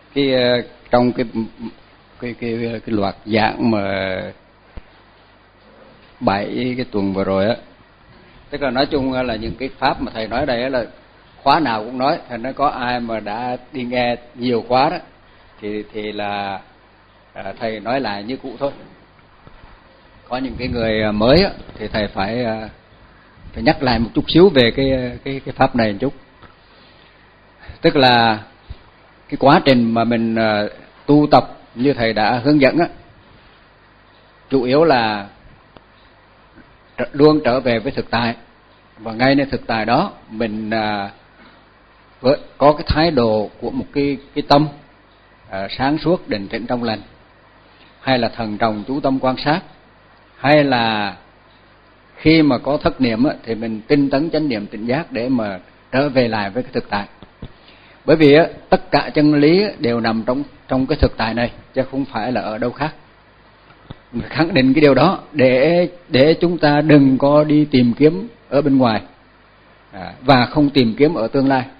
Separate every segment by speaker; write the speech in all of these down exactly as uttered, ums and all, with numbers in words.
Speaker 1: cái trong cái cái cái cái loạt giảng mà bảy cái tuần vừa rồi á, tức là nói chung là những cái pháp mà thầy nói đây là khóa nào cũng nói, thành nó có ai mà đã đi nghe nhiều khóa đó thì thì là à, thầy nói lại như cũ thôi. Có những cái người mới á, thì thầy phải phải nhắc lại một chút xíu về cái cái cái pháp này một chút. Tức là cái quá trình mà mình uh, tu tập như thầy đã hướng dẫn á, chủ yếu là luôn trở về với thực tại, và ngayในthực tại đó mình uh, với, có cái thái độ của một cái cái tâm uh, sáng suốt, định tĩnh, trong lành, hay là thần trọng chú tâm quan sát, hay là khi mà có thất niệm á, thì mình tinh tấn chánh niệm tỉnh giác để mà trở về lại với cái thực tại. Bởi vì á, tất cả chân lý đều nằm trong trong cái thực tại này, chứ không phải là ở đâu khác. Mình khẳng định cái điều đó để để chúng ta đừng có đi tìm kiếm ở bên ngoài à, và không tìm kiếm ở tương lai.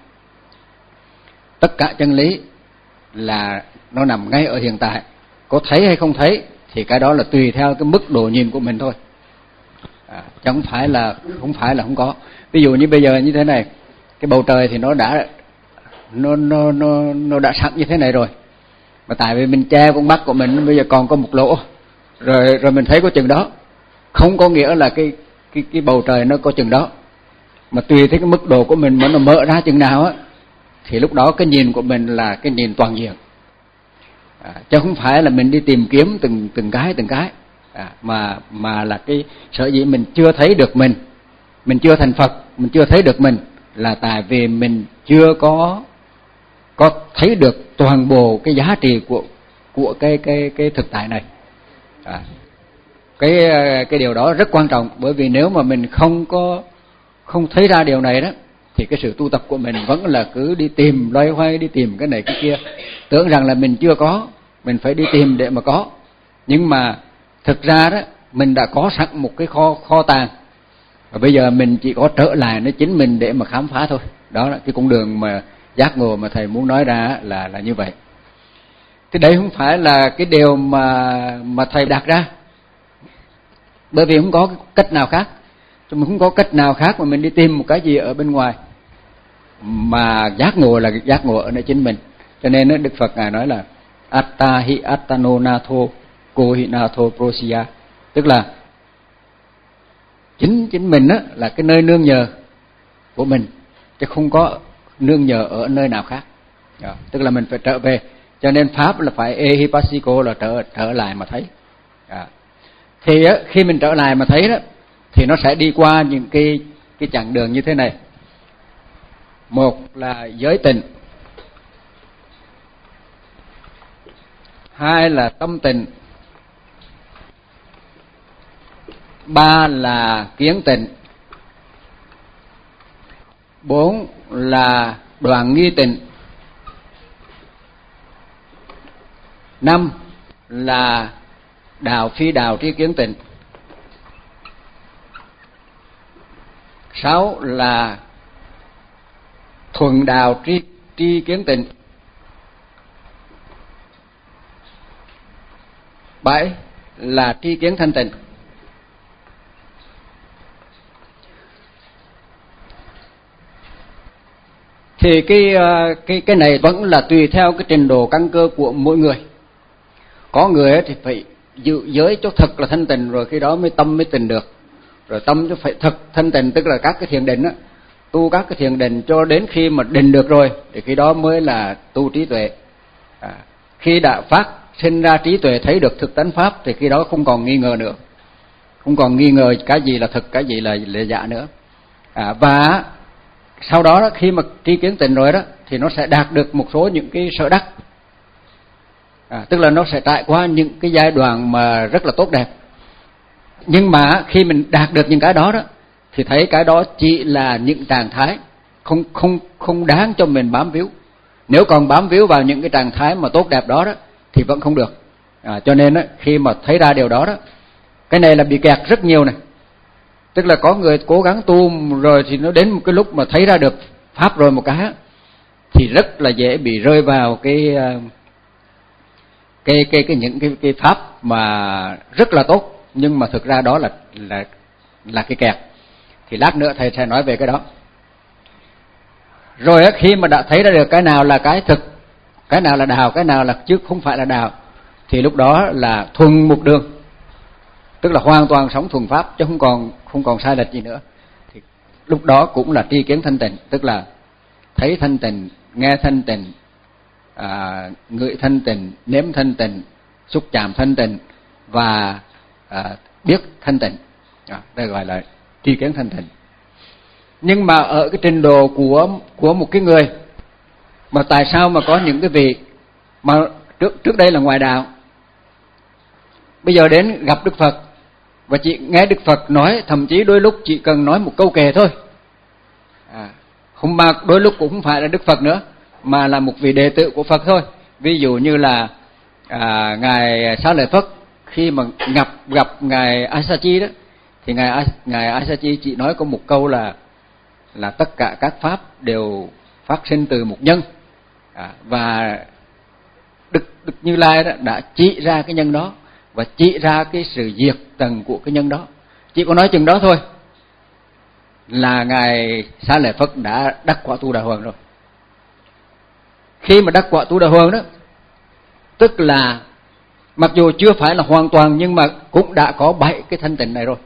Speaker 1: Tất cả chân lý là nó nằm ngay ở hiện tại. Có thấy hay không thấy thì cái đó là tùy theo cái mức độ nhìn của mình thôi. À, chứ không phải là không phải là không có. Ví dụ như bây giờ như thế này, cái bầu trời thì nó đã nó nó nó nó đã sẵn như thế này rồi, mà tại vì mình che con mắt của mình bây giờ còn có một lỗ, rồi rồi mình thấy có chừng đó, không có nghĩa là cái cái cái bầu trời nó có chừng đó, mà tùy theo cái mức độ của mình mà nó mở ra chừng nào á, thì lúc đó cái nhìn của mình là cái nhìn toàn diện. À, chứ không phải là mình đi tìm kiếm từng từng cái từng cái à, mà mà là cái sở dĩ mình chưa thấy được mình, mình chưa thành Phật, mình chưa thấy được mình là tại vì mình chưa có có thấy được toàn bộ cái giá trị của của cái cái cái thực tại này. À, cái cái điều đó rất quan trọng, bởi vì nếu mà mình không có không thấy ra điều này đó thì cái sự tu tập của mình vẫn là cứ đi tìm loay hoay, đi tìm cái này cái kia, tưởng rằng là mình chưa có, mình phải đi tìm để mà có. Nhưng mà thực ra đó mình đã có sẵn một cái kho kho tàng, và bây giờ mình chỉ có trở lại với chính mình để mà khám phá thôi. Đó là cái con đường mà giác ngộ mà thầy muốn nói ra là là như vậy. Thì đấy không phải là cái điều mà mà thầy đặt ra, bởi vì không có cách nào khác. Chúng mình không có cách nào khác mà mình đi tìm một cái gì ở bên ngoài, mà giác ngộ là giác ngộ ở nơi chính mình. Cho nên Đức Phật Ngài nói là Atta hi attano natho ko hi natho prosya, tức là chính chính mình á là cái nơi nương nhờ của mình, chứ không có nương nhờ ở nơi nào khác. Đó, tức là mình phải trở về. Cho nên pháp là phải ehipassiko, là trở trở lại mà thấy. Đó. Thì á, khi mình trở lại mà thấy đó, thì nó sẽ đi qua những cái cái chặng đường như thế này. Một là giới tịnh, hai là tâm tịnh, ba là kiến tịnh, bốn là đoạn nghi tịnh, năm là đạo phi đạo tri kiến tịnh, sáu là thuần đạo tri tri kiến tịnh, bảy là tri kiến thanh tịnh. Thì cái cái cái này vẫn là tùy theo cái trình độ căn cơ của mỗi người. Có người thì phải giữ giới cho thật là thanh tịnh, rồi khi đó mới tâm mới tịnh được. Rồi tâm cho phải thật thanh tịnh, tức là các cái thiền định á, tu các cái thiền định cho đến khi mà định được rồi thì khi đó mới là tu trí tuệ. À, khi đã phát sinh ra trí tuệ, thấy được thực tánh pháp thì khi đó không còn nghi ngờ nữa, không còn nghi ngờ cái gì là thực, cái gì là là giả nữa. À, và sau đó khi mà tri kiến tịnh rồi đó thì nó sẽ đạt được một số những cái sở đắc. À, tức là nó sẽ trải qua những cái giai đoạn mà rất là tốt đẹp. Nhưng mà khi mình đạt được những cái đó đó thì thấy cái đó chỉ là những trạng thái, không không không đáng cho mình bám víu. Nếu còn bám víu vào những cái trạng thái mà tốt đẹp đó đó thì vẫn không được. À, cho nên đó, khi mà thấy ra điều đó đó, cái này là bị kẹt rất nhiều này. Tức là có người cố gắng tu rồi thì nó đến một cái lúc mà thấy ra được pháp rồi một cái thì rất là dễ bị rơi vào cái cái cái cái những cái cái pháp mà rất là tốt, nhưng mà thực ra đó là là là cái kẹt. Thì lát nữa thầy sẽ nói về cái đó. Rồi khi mà đã thấy ra được cái nào là cái thực, cái nào là đạo, cái nào là chứ không phải là đạo, thì lúc đó là thuần một đường, tức là hoàn toàn sống thuần pháp, chứ không còn không còn sai lệch gì nữa. Thì lúc đó cũng là tri kiến thanh tịnh, tức là thấy thanh tịnh, nghe thanh tịnh, à, ngửi thanh tịnh, nếm thanh tịnh, xúc chạm thanh tịnh và à, biết thanh tịnh. À, đây gọi là tri kiến thanh tịnh. Nhưng mà ở cái trình độ của của một cái người mà tại sao mà có những cái vị mà trước trước đây là ngoại đạo, bây giờ đến gặp Đức Phật và chị nghe Đức Phật nói, thậm chí đôi lúc chỉ cần nói một câu kệ thôi, à, không mà đôi lúc cũng không phải là Đức Phật nữa, mà là một vị đệ tử của Phật thôi. Ví dụ như là à, ngài Xá Lợi Phất khi mà gặp gặp ngài Asachi đó, thì ngài ngài Asachi chỉ nói có một câu là là tất cả các pháp đều phát sinh từ một nhân, à, và Đức Đức Như Lai đó đã chỉ ra cái nhân đó và chỉ ra cái sự diệt tận của cái nhân đó. Chỉ có nói chừng đó thôi là ngài Xá Lợi Phất đã đắc quả Tu Đà Hoàng rồi. Khi mà đắc quả Tu Đà Hoàng đó, tức là mặc dù chưa phải là hoàn toàn nhưng mà cũng đã có bảy cái thanh tịnh này rồi.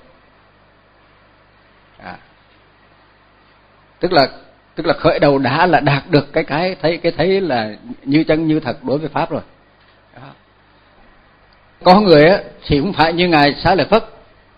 Speaker 1: À, tức là tức là khởi đầu đã là đạt được cái cái thấy cái thấy là như chân như thật đối với pháp rồi. Đó. Có người á thì cũng phải như ngài Xá Lợi Phất.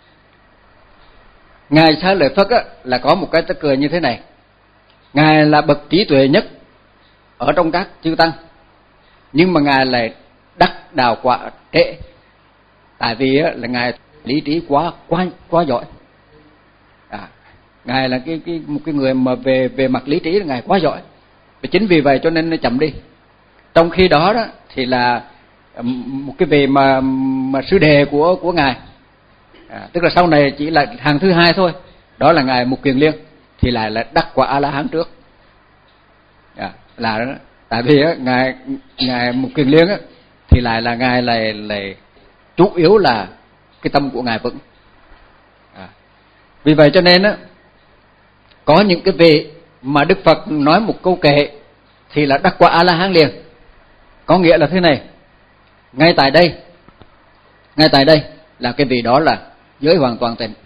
Speaker 1: Ngài Xá Lợi Phất á là có một cái tức cười như thế này. Ngài là bậc trí tuệ nhất ở trong các chư tăng, nhưng mà ngài lại đắc đạo quả trễ, tại vì á là ngài lý trí quá quá quá giỏi. À, ngài là cái cái một cái người mà về về mặt lý trí là ngài quá giỏi, và chính vì vậy cho nên nó chậm đi. Trong khi đó đó thì là một cái vị mà mà sư đề của của ngài, à, tức là sau này chỉ là hàng thứ hai thôi, đó là ngài Mục Kiền Liên, thì lại là đắc quả A La Hán trước. À, là đó, tại vì á, ngài ngài Mục Kiền Liên á thì lại là ngài lại lại chủ yếu là cái tâm của ngài vững. À, vì vậy cho nên á có những cái vị mà Đức Phật nói một câu kệ thì là đắc quả A La Hán liền. Có nghĩa là thế này, ngay tại đây, ngay tại đây là cái vị đó là giới hoàn toàn tịnh.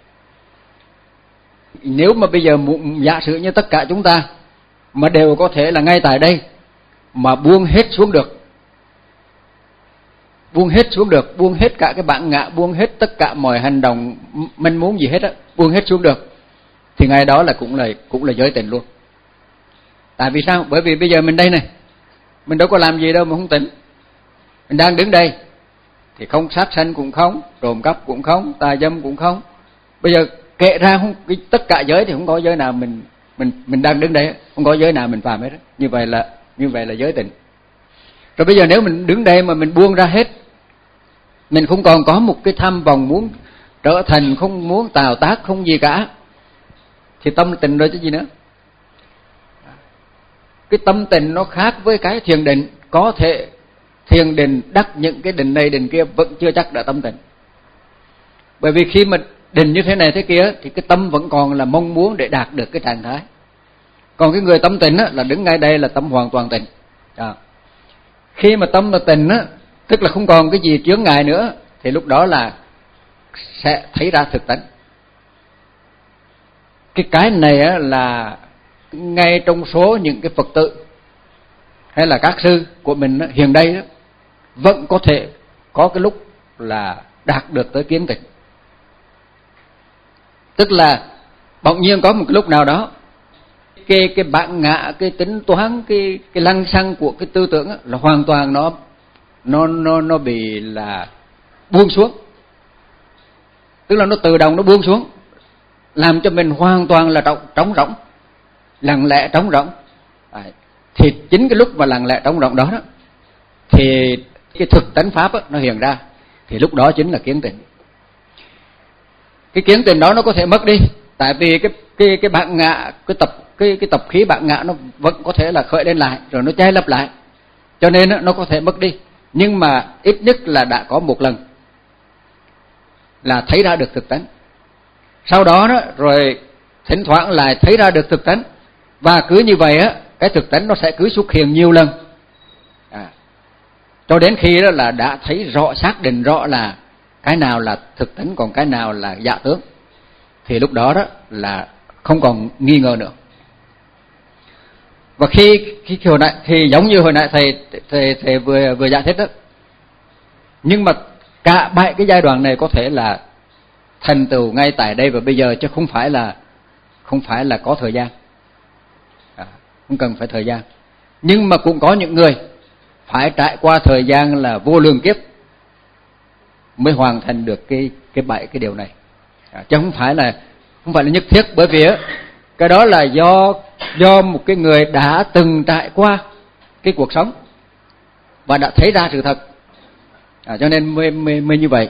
Speaker 1: Nếu mà bây giờ giả sử như tất cả chúng ta mà đều có thể là ngay tại đây mà buông hết xuống được, buông hết xuống được, buông hết cả cái bản ngã, buông hết tất cả mọi hành động manh muốn gì hết á, buông hết xuống được, thì ngày đó là cũng là cũng là giới tịnh luôn. Tại vì sao? Bởi vì bây giờ mình đây này, mình đâu có làm gì đâu mà không tịnh. Mình đang đứng đây thì không sát sanh cũng không, trộm cắp cũng không, tà dâm cũng không. Bây giờ kệ ra không, tất cả giới thì không có giới nào mình mình mình đang đứng đây, không có giới nào mình phạm hết. Như vậy là như vậy là giới tịnh. Rồi bây giờ nếu mình đứng đây mà mình buông ra hết, mình không còn có một cái tham vọng muốn trở thành, không muốn tào tác, không gì cả, thì tâm tịnh rồi chứ gì nữa. Cái tâm tịnh nó khác với cái thiền định. Có thể thiền định đắc những cái định này định kia vẫn chưa chắc đã tâm tịnh. Bởi vì khi mà định như thế này thế kia thì cái tâm vẫn còn là mong muốn để đạt được cái trạng thái. Còn cái người tâm tịnh á, là đứng ngay đây là tâm hoàn toàn tịnh. À, khi mà tâm là tịnh á, tức là không còn cái gì chướng ngại nữa, thì lúc đó là sẽ thấy ra thực tánh. Cái cái này á, là ngay trong số những cái Phật tử hay là các sư của mình á, hiện đây đó, vẫn có thể có cái lúc là đạt được tới kiến tịnh. Tức là bỗng nhiên có một cái lúc nào đó cái cái bản ngã, cái tính toán, cái cái lăng xăng của cái tư tưởng á, là hoàn toàn nó nó nó nó bị là buông xuống. Tức là nó tự động nó buông xuống, làm cho mình hoàn toàn là trống trống rỗng, lặng lẽ trống rỗng. À, thì chính cái lúc mà lặng lẽ trống rỗng đó, đó thì cái thực tánh pháp á, nó hiện ra, thì lúc đó chính là kiến tịnh. Cái kiến tịnh đó nó có thể mất đi, tại vì cái cái cái bản ngã, cái tập cái cái tập khí bản ngã nó vẫn có thể là khởi lên lại, rồi nó che lấp lại, cho nên nó có thể mất đi. nhưng mà ít nhất là đã có một lần là thấy ra được thực tánh. Sau đó đó rồi thỉnh thoảng lại thấy ra được thực tánh, và cứ như vậy á, cái thực tánh nó sẽ cứ xuất hiện nhiều lần, à, cho đến khi đó là đã thấy rõ, xác định rõ là cái nào là thực tánh, còn cái nào là giả tướng, thì lúc đó đó là không còn nghi ngờ nữa. Và khi khi hồi nãy thì giống như hồi nãy thầy thầy thầy vừa vừa giải thích đó, nhưng mà cả bảy cái giai đoạn này có thể là thành tựu ngay tại đây và bây giờ, chứ không phải là không phải là có thời gian, à, không cần phải thời gian. Nhưng mà cũng có những người phải trải qua thời gian là vô lượng kiếp mới hoàn thành được cái cái bảy cái điều này, à, chứ không phải là không phải là nhất thiết, bởi vì cái đó là do do một cái người đã từng trải qua cái cuộc sống và đã thấy ra sự thật, à, cho nên mới, mới mới như vậy.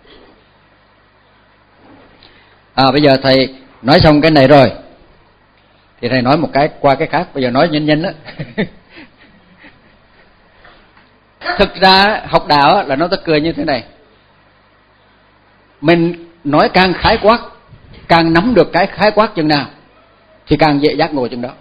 Speaker 1: À, bây giờ thầy nói xong cái này rồi thì thầy nói một cái qua cái khác. Bây giờ nói nhanh nhanh đó. Thực ra học đạo là nó ta cười như thế này, mình nói càng khái quát, càng nắm được cái khái quát chừng nào thì càng dễ giác ngộ chừng đó.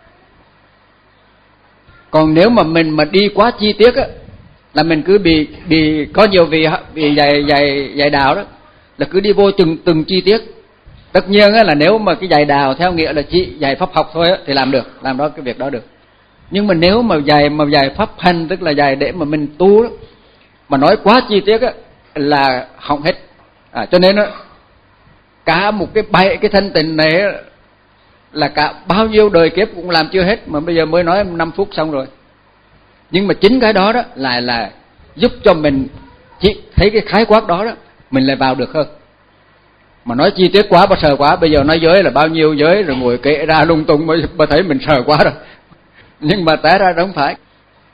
Speaker 1: Còn nếu mà mình mà đi quá chi tiết á, là mình cứ bị bị có nhiều vị bị dạy dạy dạy đạo đó là cứ đi vô từng từng chi tiết. Tất nhiên á, là nếu mà cái dạy đạo theo nghĩa là chỉ dạy pháp học thôi á, thì làm được, làm đó cái việc đó được. Nhưng mà nếu mà dạy mà dạy pháp hành, tức là dạy để mà mình tu đó, mà nói quá chi tiết á, là hỏng hết. À, cho nên á, cả một cái bảy cái thanh tịnh này á, là cả bao nhiêu đời kiếp cũng làm chưa hết, mà bây giờ mới nói năm phút xong rồi. Nhưng mà chính cái đó đó lại là giúp cho mình chỉ thấy cái khái quát đó đó, mình lại vào được hơn. Mà nói chi tiết quá, bà sợ quá, bây giờ nói giới là bao nhiêu giới rồi ngồi kể ra lung tung mới bà thấy mình sợ quá rồi. Nhưng mà té ra không phải.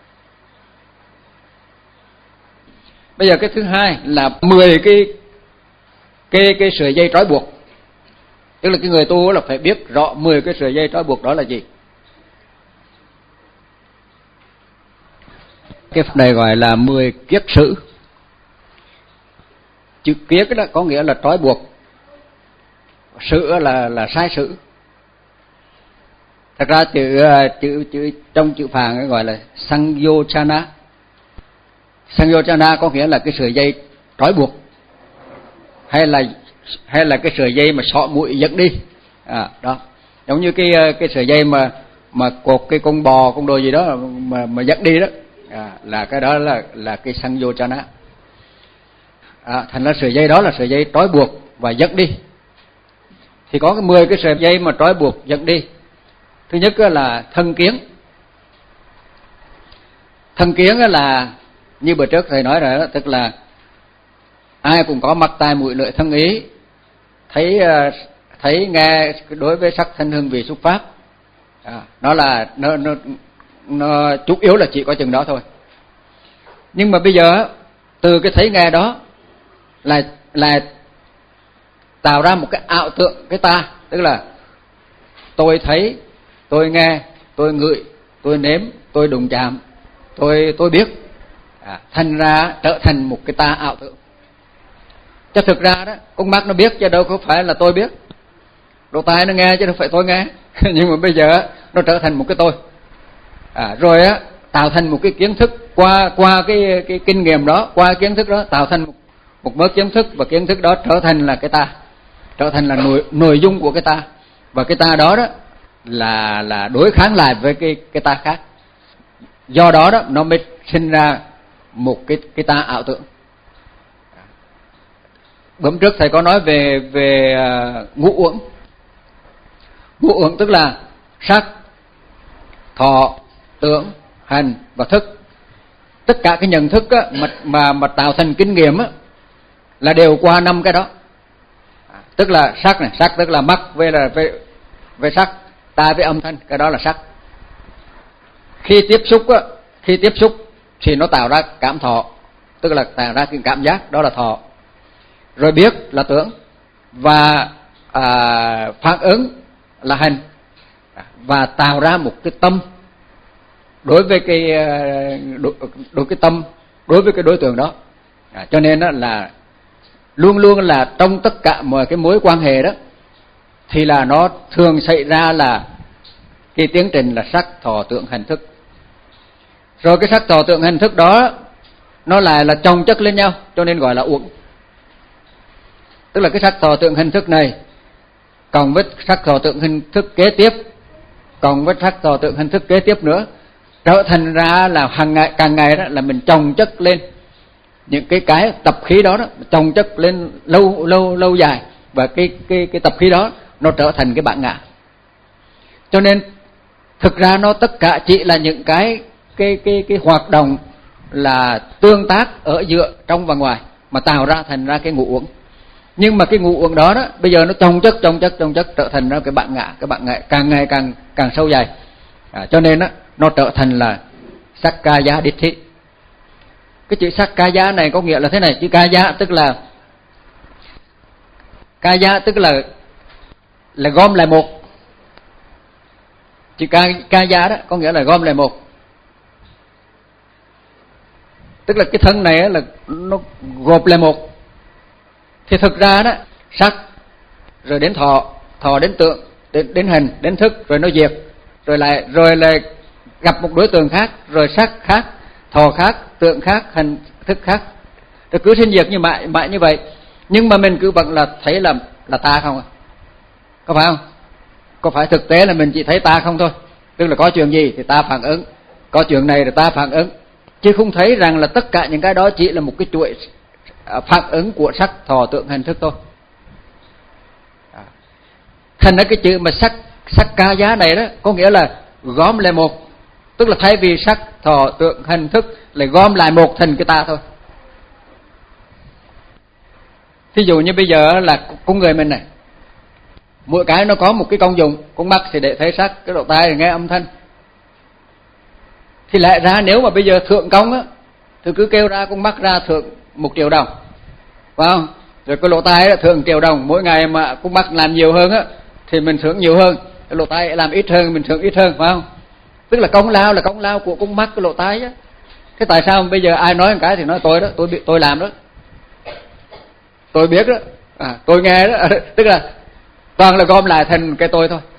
Speaker 1: Bây giờ cái thứ hai là mười cái cái cái sợi dây trói buộc. Tức là cái người tu là phải biết rõ mười cái sợi dây trói buộc đó là gì. Cái này gọi là mười kiết sử. Chữ kiết đó có nghĩa là trói buộc, sử là là sai sử. Thật ra chữ chữ chữ trong chữ Phạn gọi là Sanyochana. Sanyochana có nghĩa là cái sợi dây trói buộc, hay là hay là cái sợi dây mà xỏ mũi dẫn đi. À, đó. Giống như cái cái sợi dây mà mà cột cái con bò con đồ gì đó mà mà dẫn đi đó. À, là cái đó là là cái Sanyochana. À, thành ra sợi dây đó là sợi dây trói buộc và dẫn đi. Thì có cái mười cái sợi dây mà trói buộc dẫn đi. Thứ nhất là thân kiến. Thân kiến là như bữa trước thầy nói rồi đó, tức là ai cũng có mắt tai mũi lưỡi thân ý, thấy thấy nghe đối với sắc thanh hương vị xúc pháp. À, nó là nó, nó nó chủ yếu là chỉ có chừng đó thôi. Nhưng mà bây giờ từ cái thấy nghe đó là là tạo ra một cái ảo tượng cái ta, tức là tôi thấy, tôi nghe, tôi ngửi, tôi nếm, tôi đụng chạm, tôi tôi biết, à, thành ra trở thành một cái ta ảo tưởng. Chứ thực ra đó, con mắt nó biết chứ đâu có phải là tôi biết, lỗ tai nó nghe chứ đâu phải tôi nghe. Nhưng mà bây giờ nó trở thành một cái tôi, à, rồi á tạo thành một cái kiến thức qua qua cái cái kinh nghiệm đó, qua kiến thức đó tạo thành một, một mớ kiến thức, và kiến thức đó trở thành là cái ta, trở thành là nội nội dung của cái ta, và cái ta đó đó là là đối kháng lại với cái cái ta khác. Do đó đó nó mới sinh ra một cái cái ta ảo tưởng. Bữa trước thầy có nói về về uh, ngũ uẩn. Ngũ uẩn tức là sắc, thọ, tưởng, hành và thức. Tất cả cái nhận thức á, mà mà mà tạo thành kinh nghiệm á, là đều qua năm cái đó. À, tức là sắc này, sắc tức là mắt với là với, với sắc, tai với âm thanh, cái đó là sắc. Khi tiếp xúc á, khi tiếp xúc thì nó tạo ra cảm thọ, tức là tạo ra cái cảm giác, đó là thọ. Rồi biết là tưởng, và à, phản ứng là hành, và tạo ra một cái tâm. Đối với cái đối, đối cái tâm đối với cái đối tượng đó. À, cho nên đó là luôn luôn là trong tất cả mọi cái mối quan hệ đó thì là nó thường xảy ra là cái tiến trình là sắc thọ tưởng hành thức. Rồi cái sắc thọ tưởng hành thức đó nó lại là chồng chất lên nhau, cho nên gọi là uẩn. Tức là cái sắc thọ tưởng hành thức này cộng với sắc thọ tưởng hành thức kế tiếp, cộng với sắc thọ tưởng hành thức kế tiếp nữa, trở thành ra là hàng ngày càng ngày đó là mình chồng chất lên những cái cái tập khí đó, đó chồng chất lên lâu lâu lâu dài, và cái cái cái tập khí đó nó trở thành cái bản ngã. Cho nên thực ra nó tất cả chỉ là những cái cái cái cái hoạt động là tương tác ở giữa trong và ngoài mà tạo ra thành ra cái ngũ uẩn. Nhưng mà cái ngũ uẩn đó đó bây giờ nó chồng chất chồng chất chồng chất trở thành ra cái bản ngã, cái bản ngã càng ngày càng càng sâu dày. À, cho nên đó, nó trở thành là Sakkaya Ditthi. Cái chữ Sakkaya này có nghĩa là thế này, chữ Kaya tức là Kaya tức là là gom lại một. Chữ Kaya đó có nghĩa là gom lại một. Tức là cái thân này là nó gộp lại một. Thì thực ra đó, sắc rồi đến thọ, thọ đến tượng, đến đến hình, đến thức, rồi nó diệt, rồi lại rồi lại gặp một đối tượng khác, rồi sắc khác, thọ khác, tượng khác, hình thức khác, rồi cứ sinh diệt như mãi mãi như vậy. Nhưng mà mình cứ vẫn là thấy là là ta không à? Có phải không? Có phải thực tế là mình chỉ thấy ta không thôi? Tức là có chuyện gì thì ta phản ứng, có chuyện này thì ta phản ứng, chứ không thấy rằng là tất cả những cái đó chỉ là một cái chuỗi phản ứng của sắc, thọ, tượng, hình, thức thôi. Thành ra cái chữ mà sắc sắc ca giá này đó có nghĩa là gom lại một, tức là thay vì sắc, thọ, tượng, hình, thức lại gom lại một thành cái ta thôi. Thí dụ như bây giờ là con người mình này, mỗi cái nó có một cái công dụng. Con mắt thì để thấy sắc, cái lỗ tai thì nghe âm thanh. Thì lại ra nếu mà bây giờ thượng công á thì cứ kêu ra con mắt ra thượng một triệu đồng, phải không? Rồi cái lỗ tai thượng triệu đồng, mỗi ngày mà con mắt làm nhiều hơn á thì mình thưởng nhiều hơn, cái lỗ tai làm ít hơn mình thưởng ít hơn, phải không? Tức là công lao là công lao của con mắt, cái lỗ tai á. Thế tại sao bây giờ ai nói một cái thì nói tôi đó, tôi tôi làm đó, tôi biết đó, à, tôi nghe đó. Tức là toàn là gom lại thành cái tôi thôi.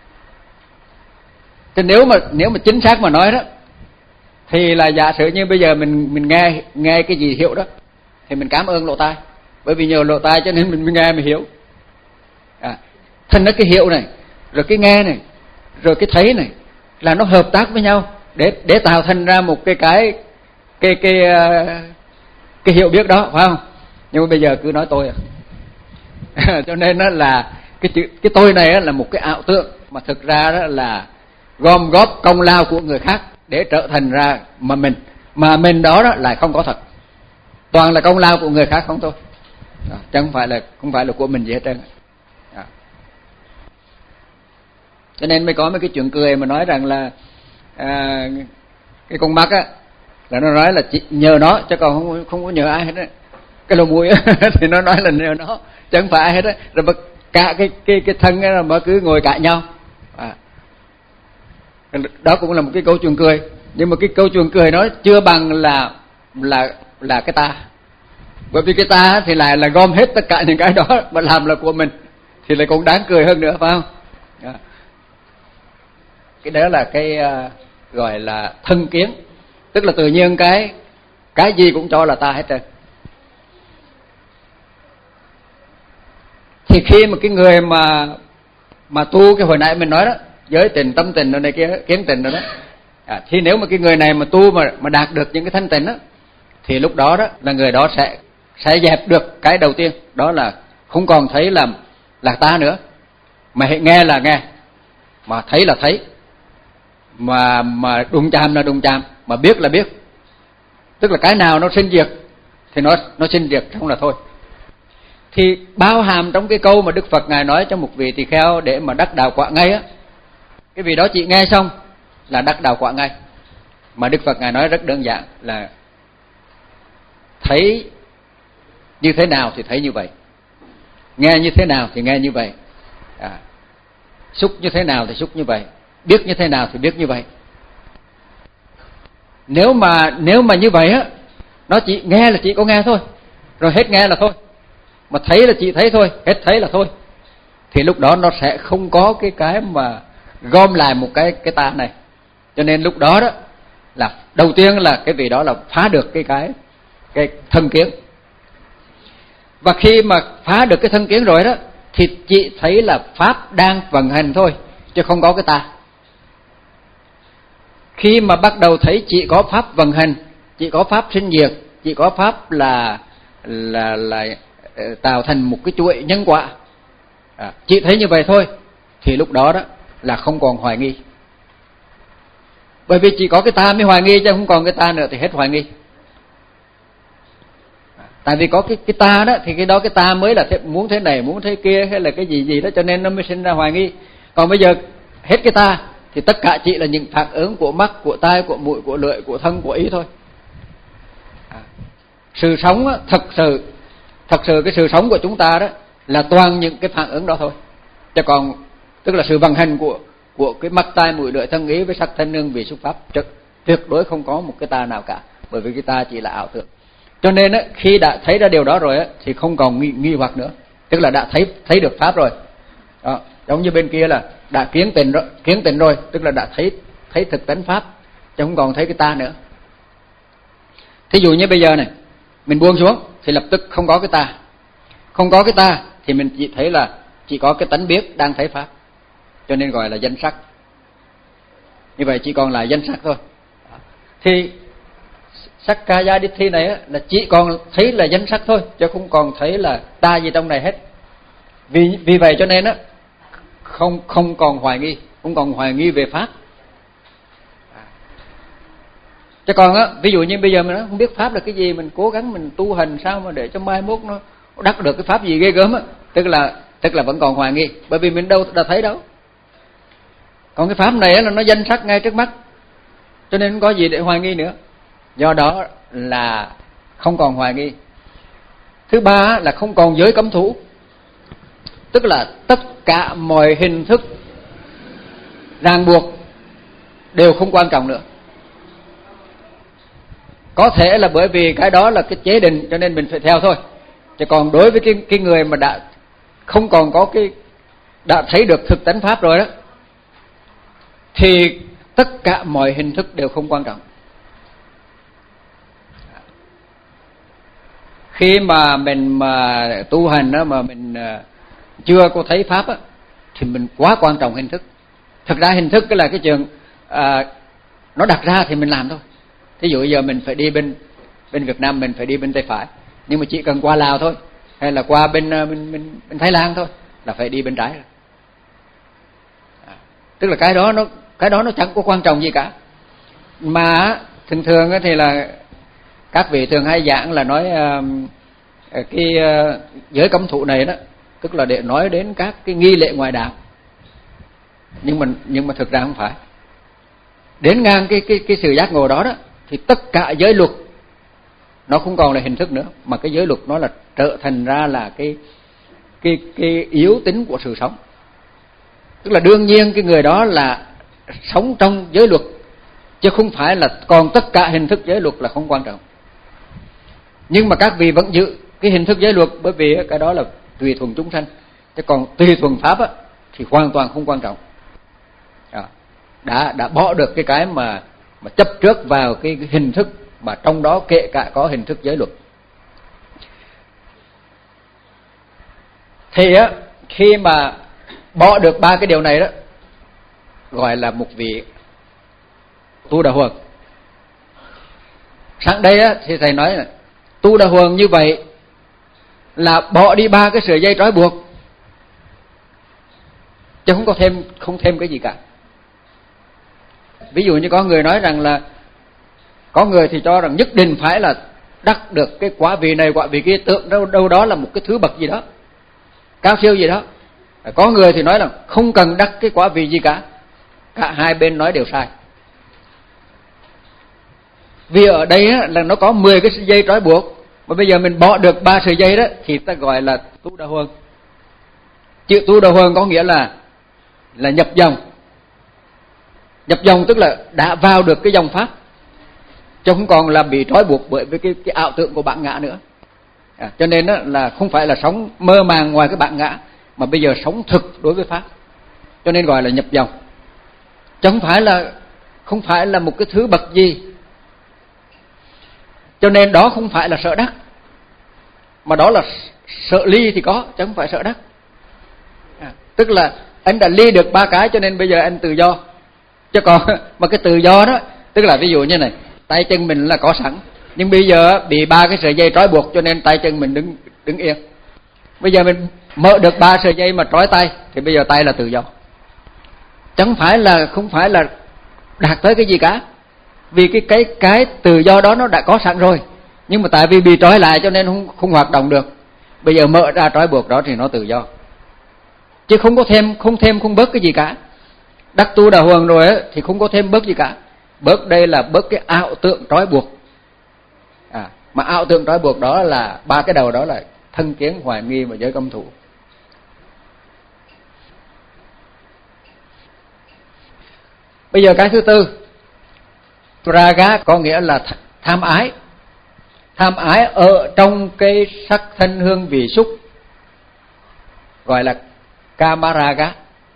Speaker 1: Thì nếu mà nếu mà chính xác mà nói đó thì là giả sử như bây giờ mình mình nghe nghe cái gì hiểu đó thì mình cảm ơn lỗ tai, bởi vì nhờ lỗ tai cho nên mình, mình nghe mình hiểu. À, thành ra cái hiểu này, rồi cái nghe này, rồi cái thấy này là nó hợp tác với nhau để để tạo thành ra một cái cái cái cái cái, cái hiểu biết đó, phải không? Nhưng mà bây giờ cứ nói tôi à. Cho nên đó là cái chữ cái tôi này là một cái ảo tượng, mà thực ra đó là gom góp công lao của người khác để trở thành ra mà mình, mà mình đó, đó lại không có thật, toàn là công lao của người khác không thôi, à, chứ không phải là không phải là của mình gì hết trơn. À. Cho nên mới có mấy cái chuyện cười mà nói rằng là à, cái con mắt á là nó nói là chỉ nhờ nó chứ còn không không có nhờ ai hết á. Cái lỗ mũi thì nó nói là nhờ nó chứ không phải ai hết á. Rồi mà cả cái cái cái thân ấy mà cứ ngồi cãi nhau. À. Đó cũng là một cái câu chuyện cười, nhưng mà cái câu chuyện cười nó chưa bằng là là là cái ta. Bởi vì cái ta thì lại là gom hết tất cả những cái đó mà làm là của mình thì lại cũng đáng cười hơn nữa, phải không? À. Cái đó là cái uh, gọi là thân kiến, tức là tự nhiên cái cái gì cũng cho là ta hết trơn. Thì khi mà cái người mà mà tu cái hồi nãy mình nói đó, giới tình, tâm tình rồi này kia, kiến tình rồi đó, à, thì nếu mà cái người này mà tu mà mà đạt được những cái thanh tịnh đó, thì lúc đó đó là người đó sẽ sẽ dẹp được cái đầu tiên, đó là không còn thấy là là ta nữa, mà nghe là nghe, mà thấy là thấy, mà mà đụng chạm là đụng chạm, mà biết là biết. Tức là cái nào nó sinh diệt thì nó nó sinh diệt không là thôi. Thì bao hàm trong cái câu mà Đức Phật Ngài nói cho một vị tỳ kheo để mà đắc đạo quả ngay á, cái vị đó chỉ nghe xong là đắc đạo quả ngay. Mà Đức Phật Ngài nói rất đơn giản là thấy như thế nào thì thấy như vậy, nghe như thế nào thì nghe như vậy, à, xúc như thế nào thì xúc như vậy, biết như thế nào thì biết như vậy. Nếu mà nếu mà như vậy á, Nó chỉ nghe là chỉ có nghe thôi, rồi hết nghe là thôi, mà thấy là chỉ thấy thôi, hết thấy là thôi. Thì lúc đó nó sẽ không có cái cái mà gom lại một cái cái ta này. Cho nên lúc đó đó là đầu tiên là cái vị đó là phá được cái cái cái thân kiến. Và khi mà phá được cái thân kiến rồi đó thì chỉ thấy là pháp đang vận hành thôi, chứ không có cái ta. Khi mà bắt đầu thấy chỉ có pháp vận hành, chỉ có pháp sinh diệt, chỉ có pháp là là là tạo thành một cái chuỗi nhân quả, à, chỉ thấy như vậy thôi, thì lúc đó đó là không còn hoài nghi. Bởi vì chỉ có cái ta mới hoài nghi, chứ không còn cái ta nữa thì hết hoài nghi. Tại vì có cái cái ta đó thì cái đó cái ta mới là thế, muốn thế này muốn thế kia hay là cái gì gì đó, cho nên nó mới sinh ra hoài nghi. Còn bây giờ hết cái ta thì tất cả chỉ là những phản ứng của mắt, của tai, của mũi, của lưỡi, của thân, của ý thôi. À, sự sống á, thật sự thật sự cái sự sống của chúng ta đó là toàn những cái phản ứng đó thôi. Chứ còn tức là sự vận hành của của cái mắt, tai, mũi, lưỡi, thân, ý với sắc, thân, hương, vị, xúc, pháp, tuyệt đối không có một cái ta nào cả, bởi vì cái ta chỉ là ảo tưởng. Cho nên á, khi đã thấy ra điều đó rồi á, thì không còn nghi, nghi hoặc nữa, tức là đã thấy thấy được pháp rồi. Đó, giống như bên kia là đã kiến tịnh rồi, kiến tịnh rồi, tức là đã thấy thấy thực tánh pháp, chứ không còn thấy cái ta nữa. Thí dụ như bây giờ này, mình buông xuống thì lập tức không có cái ta, không có cái ta thì mình chỉ thấy là chỉ có cái tánh biết đang thấy pháp, cho nên gọi là danh sắc. Như vậy chỉ còn là danh sắc thôi. Thì Sakkaya Ditthi này á, là chỉ còn thấy là danh sắc thôi, chứ không còn thấy là ta gì trong này hết. Vì vì vậy cho nên á, không không còn hoài nghi, không còn hoài nghi về pháp. Chứ còn á, ví dụ như bây giờ mình nói không biết pháp là cái gì, mình cố gắng mình tu hành sao mà để cho mai mốt nó đắc được cái pháp gì ghê gớm á, tức là tức là vẫn còn hoài nghi, bởi vì mình đâu đã thấy đâu. Còn cái pháp này là nó danh sắc ngay trước mắt, cho nên không có gì để hoài nghi nữa. Do đó là không còn hoài nghi. Thứ ba là không còn giới cấm thủ, tức là tất cả mọi hình thức ràng buộc đều không quan trọng nữa. Có thể là bởi vì cái đó là cái chế định cho nên mình phải theo thôi. Chứ còn đối với cái, cái người mà đã không còn có cái, đã thấy được thực tánh pháp rồi đó, thì tất cả mọi hình thức đều không quan trọng. Khi mà mình mà tu hành đó, mà mình chưa có thấy pháp á, thì mình quá quan trọng hình thức. Thực ra hình thức là cái chuyện à, nó đặt ra thì mình làm thôi. Thí dụ giờ mình phải đi bên bên Việt Nam, mình phải đi bên tay phải, nhưng mà chỉ cần qua Lào thôi, hay là qua bên bên bên, bên Thái Lan thôi là phải đi bên trái rồi. À, tức là cái đó nó cái đó nó chẳng có quan trọng gì cả. Mà thường thường thì là các vị thường hay giảng là nói uh, cái uh, giới cấm thủ này đó, tức là để nói đến các cái nghi lễ ngoại đạo, nhưng mà nhưng mà thực ra không phải. Đến ngang cái cái cái sự giác ngộ đó đó, thì tất cả giới luật nó không còn là hình thức nữa, mà cái giới luật nó là trở thành ra là cái cái cái yếu tính của sự sống. Tức là đương nhiên cái người đó là sống trong giới luật, chứ không phải là còn tất cả hình thức giới luật là không quan trọng. Nhưng mà các vị vẫn giữ cái hình thức giới luật, bởi vì cái đó là tùy thuận chúng sanh, chứ còn tùy thuận pháp á, thì hoàn toàn không quan trọng. À, đã đã bỏ được cái cái mà mà chấp trước vào cái, cái hình thức, mà trong đó kể cả có hình thức giới luật. Thì á, khi mà bỏ được ba cái điều này đó, gọi là một vị tu đà huồng. Sáng đây á, thì thầy nói là tu đà huồng như vậy là bỏ đi ba cái sợi dây trói buộc, chứ không có thêm không thêm cái gì cả. Ví dụ như có người nói rằng là có người thì cho rằng nhất định phải là đắc được cái quả vị này quả vị kia, tượng đâu đâu đó là một cái thứ bậc gì đó cao siêu gì đó. Có người thì nói là không cần đắc cái quả vị gì cả. Cả hai bên nói đều sai. Vì ở đây á, là nó có mười cái sợi dây trói buộc, mà bây giờ mình bỏ được ba sợi dây đó thì ta gọi là tu đà huồng. Chữ tu đà huồng có nghĩa là là nhập dòng. Nhập dòng tức là đã vào được cái dòng pháp. chứ không còn là bị trói buộc bởi với cái, cái ảo tưởng của bản ngã nữa. À, cho nên đó là không phải là sống mơ màng ngoài cái bản ngã, mà bây giờ sống thực đối với pháp, cho nên gọi là nhập dòng. Chứ không phải là không phải là một cái thứ bậc gì. Cho nên đó không phải là sợ đắc, mà đó là sợ ly thì có, chứ không phải sợ đắc. À, tức là anh đã ly được ba cái, cho nên bây giờ anh tự do. Chứ còn mà cái tự do đó, tức là ví dụ như này, tay chân mình là có sẵn, nhưng bây giờ bị ba cái sợi dây trói buộc, cho nên tay chân mình đứng đứng yên. Bây giờ mình mở được ba sợi dây mà trói tay, thì bây giờ tay là tự do. Chẳng phải là không phải là đạt tới cái gì cả, vì cái cái cái tự do đó nó đã có sẵn rồi, nhưng mà tại vì bị trói lại cho nên không không hoạt động được. Bây giờ mở ra trói buộc đó thì nó tự do, chứ không có thêm không thêm không bớt cái gì cả. Đắc tu đà huồng rồi ấy, thì không có thêm bớt gì cả. Bớt đây là bớt cái ảo tượng trói buộc. À, mà ảo tượng trói buộc đó là ba cái đầu, đó là thân kiến, hoài nghi và giới cấm thủ. Bây giờ cái thứ tư, raga có nghĩa là tham ái. Tham ái ở trong cái sắc thân hương vị xúc, gọi là kamaraga.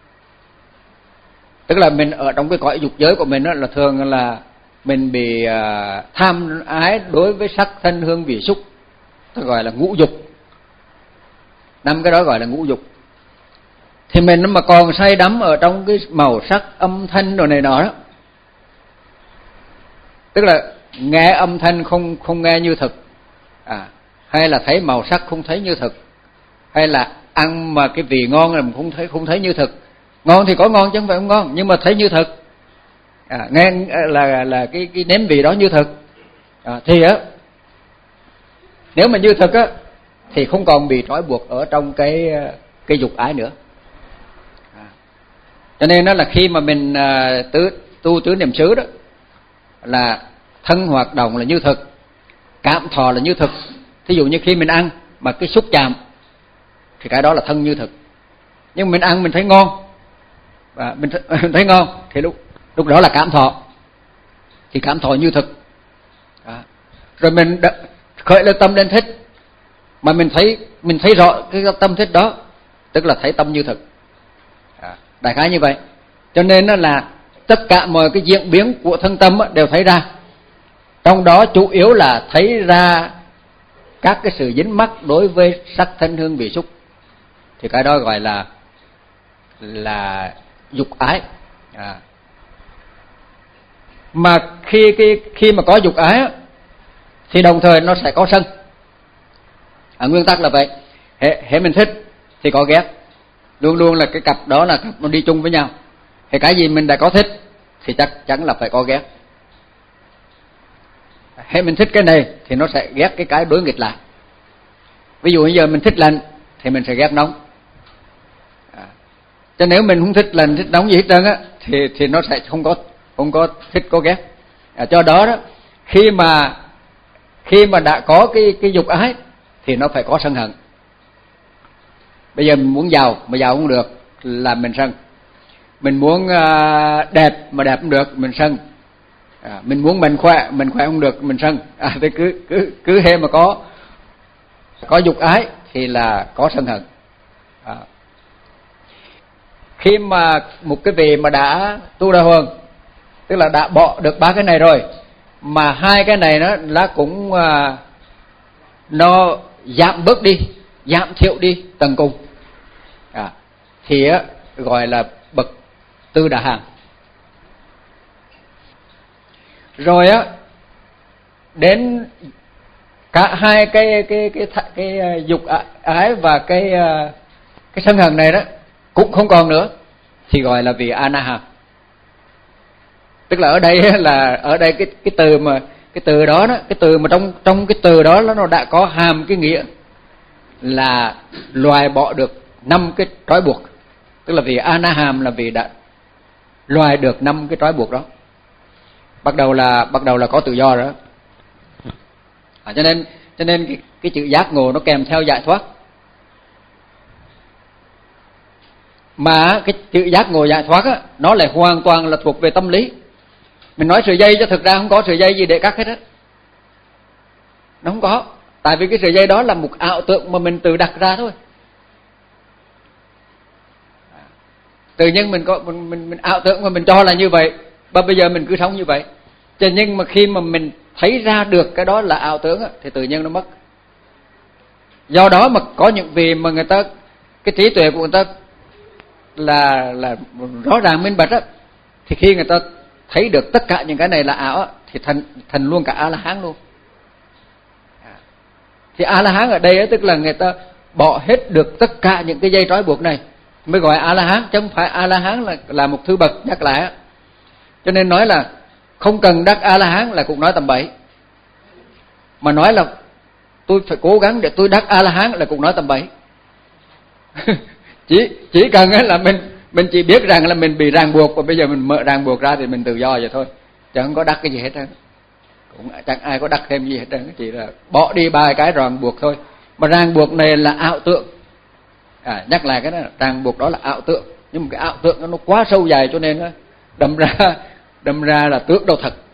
Speaker 1: Tức là mình ở trong cái cõi dục giới của mình đó, là thường là mình bị uh, tham ái đối với sắc thân hương vị xúc, tôi gọi là ngũ dục. Năm cái đó gọi là ngũ dục. Thì mình mà còn say đắm ở trong cái màu sắc âm thanh đồ này nọ đó, tức là nghe âm thanh không không nghe như thực, à, hay là thấy màu sắc không thấy như thực, hay là ăn mà cái vị ngon là mình không thấy không thấy như thực. Ngon thì có ngon chứ không phải không ngon, nhưng mà thấy như thực. À, nghe là là cái cái nếm vị đó như thực. À, thì á, nếu mà như thực á thì không còn bị trói buộc ở trong cái cái dục ái nữa. À, cho nên đó là khi mà mình uh, tứ, tu tứ niệm xứ đó, là thân hoạt động là như thực, cảm thọ là như thực. Thí dụ như khi mình ăn mà cái xúc chạm thì cái đó là thân như thực. Nhưng mình ăn mình thấy ngon, và mình, th- mình thấy ngon thì lúc lúc đó là cảm thọ, thì cảm thọ như thực. À, rồi mình đã khởi lên tâm lên thích, mà mình thấy mình thấy rõ cái tâm thích đó, tức là thấy tâm như thực. À, đại khái như vậy. Cho nên đó là tất cả mọi cái diễn biến của thân tâm đều thấy ra. Trong đó chủ yếu là thấy ra các cái sự dính mắc đối với sắc thân hương vị xúc, thì cái đó gọi là là dục ái. À, mà khi khi khi mà có dục ái thì đồng thời nó sẽ có sân. À, nguyên tắc là vậy. Hệ, hệ mình thích thì có ghét, luôn luôn là cái cặp đó là cặp nó đi chung với nhau. Thì cái gì mình đã có thích thì chắc chắn là phải có ghét. Hệ mình thích cái này thì nó sẽ ghét cái cái đối nghịch lại. Ví dụ bây giờ mình thích lạnh thì mình sẽ ghét nóng. À, cho nếu mình không thích lạnh thích nóng gì hết trơn á, thì thì nó sẽ không có không có thích có ghét. À, cho đó đó, khi mà khi mà đã có cái cái dục ái thì nó phải có sân hận. Bây giờ mình muốn giàu mà giàu không được là mình sân. Mình muốn uh, đẹp mà đẹp không được mình sân. À, mình muốn mình khỏe mình khỏe không được mình sân. À, thì cứ cứ cứ hễ mà có có dục ái thì là có sân hận. À, khi mà một cái vị mà đã tu đà huồng, tức là đã bỏ được ba cái này rồi, mà hai cái này nó là cũng uh, nó giảm bớt đi, giảm thiểu đi tận cùng, à, thì uh, gọi là bậc tư đà hàng. Rồi á, đến cả hai cái cái cái cái, cái, cái dục ái và cái cái sân hận này đó cũng không còn nữa, thì gọi là vị anaham. Tức là ở đây là ở đây cái cái từ mà cái từ đó đó, cái từ mà trong trong cái từ đó nó đã có hàm cái nghĩa là loại bỏ được năm cái trói buộc. Tức là vị anaham là vị đã loại được năm cái trói buộc đó. Bắt đầu là bắt đầu là có tự do rồi đó. À, cho nên cho nên cái, cái chữ giác ngộ nó kèm theo giải thoát. Mà cái chữ giác ngộ giải thoát á, nó lại hoàn toàn là thuộc về tâm lý. Mình nói sợi dây chứ thực ra không có sợi dây gì để cắt hết á. Nó không có. Tại vì cái sợi dây đó là một ảo tưởng mà mình tự đặt ra thôi. Tự nhiên mình có mình, mình, mình ảo tưởng mà mình cho là như vậy, và bây giờ mình cứ sống như vậy. Cho nhưng mà khi mà mình thấy ra được cái đó là ảo tưởng á, thì tự nhiên nó mất. Do đó mà có những vị mà người ta, cái trí tuệ của người ta là là rõ ràng minh bạch á, thì khi người ta thấy được tất cả những cái này là ảo á, thì thành thành luôn cả A La Hán luôn. Thì A La Hán ở đây á, tức là người ta bỏ hết được tất cả những cái dây trói buộc này mới gọi A La Hán, chứ không phải A La Hán là là một thứ bậc nhắc lại á. Cho nên nói là không cần đắc A La Hán là cũng nói tầm bậy, mà nói là tôi phải cố gắng để tôi đắc A La Hán là cũng nói tầm bậy. chỉ chỉ cần là mình mình chỉ biết rằng là mình bị ràng buộc, và bây giờ mình mở ràng buộc ra thì mình tự do vậy thôi, chứ không có đắc cái gì hết trơn. Cũng chẳng ai có đắc thêm gì hết trơn, chỉ là bỏ đi ba cái ràng buộc thôi. Mà ràng buộc này là ảo tượng. À, nhắc lại cái đó, ràng buộc đó là ảo tượng, nhưng mà cái ảo tượng đó nó quá sâu dài, cho nên đâm ra đâm ra là tượng đâu thật.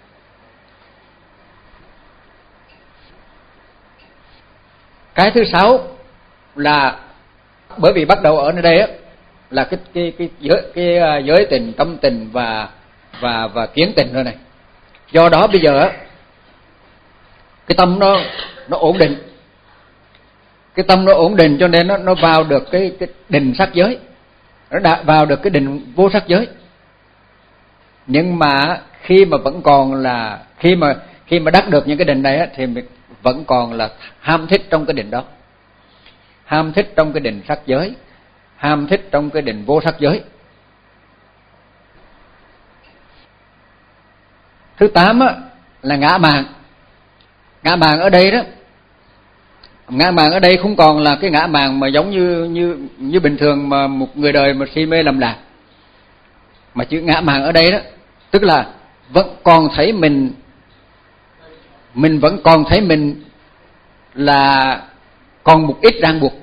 Speaker 1: Cái thứ sáu là bởi vì bắt đầu ở nơi đây á, là cái cái cái giới cái giới tình, tâm tình và và và kiến tình rồi này. Do đó bây giờ á, cái tâm nó nó ổn định, cái tâm nó ổn định cho nên nó nó vào được cái cái định sắc giới, nó đã vào được cái định vô sắc giới. Nhưng mà khi mà vẫn còn là khi mà khi mà đắc được những cái định này á, thì mình vẫn còn là ham thích trong cái định đó, ham thích trong cái định sắc giới, ham thích trong cái định vô sắc giới. Thứ tám á, là ngã mạn. Ngã mạn ở đây đó, ngã mạn ở đây không còn là cái ngã mạn mà giống như như như bình thường mà một người đời mà si mê lầm lạc, mà chữ ngã mạn ở đây đó tức là vẫn còn thấy mình mình vẫn còn thấy mình là còn một ít ràng buộc.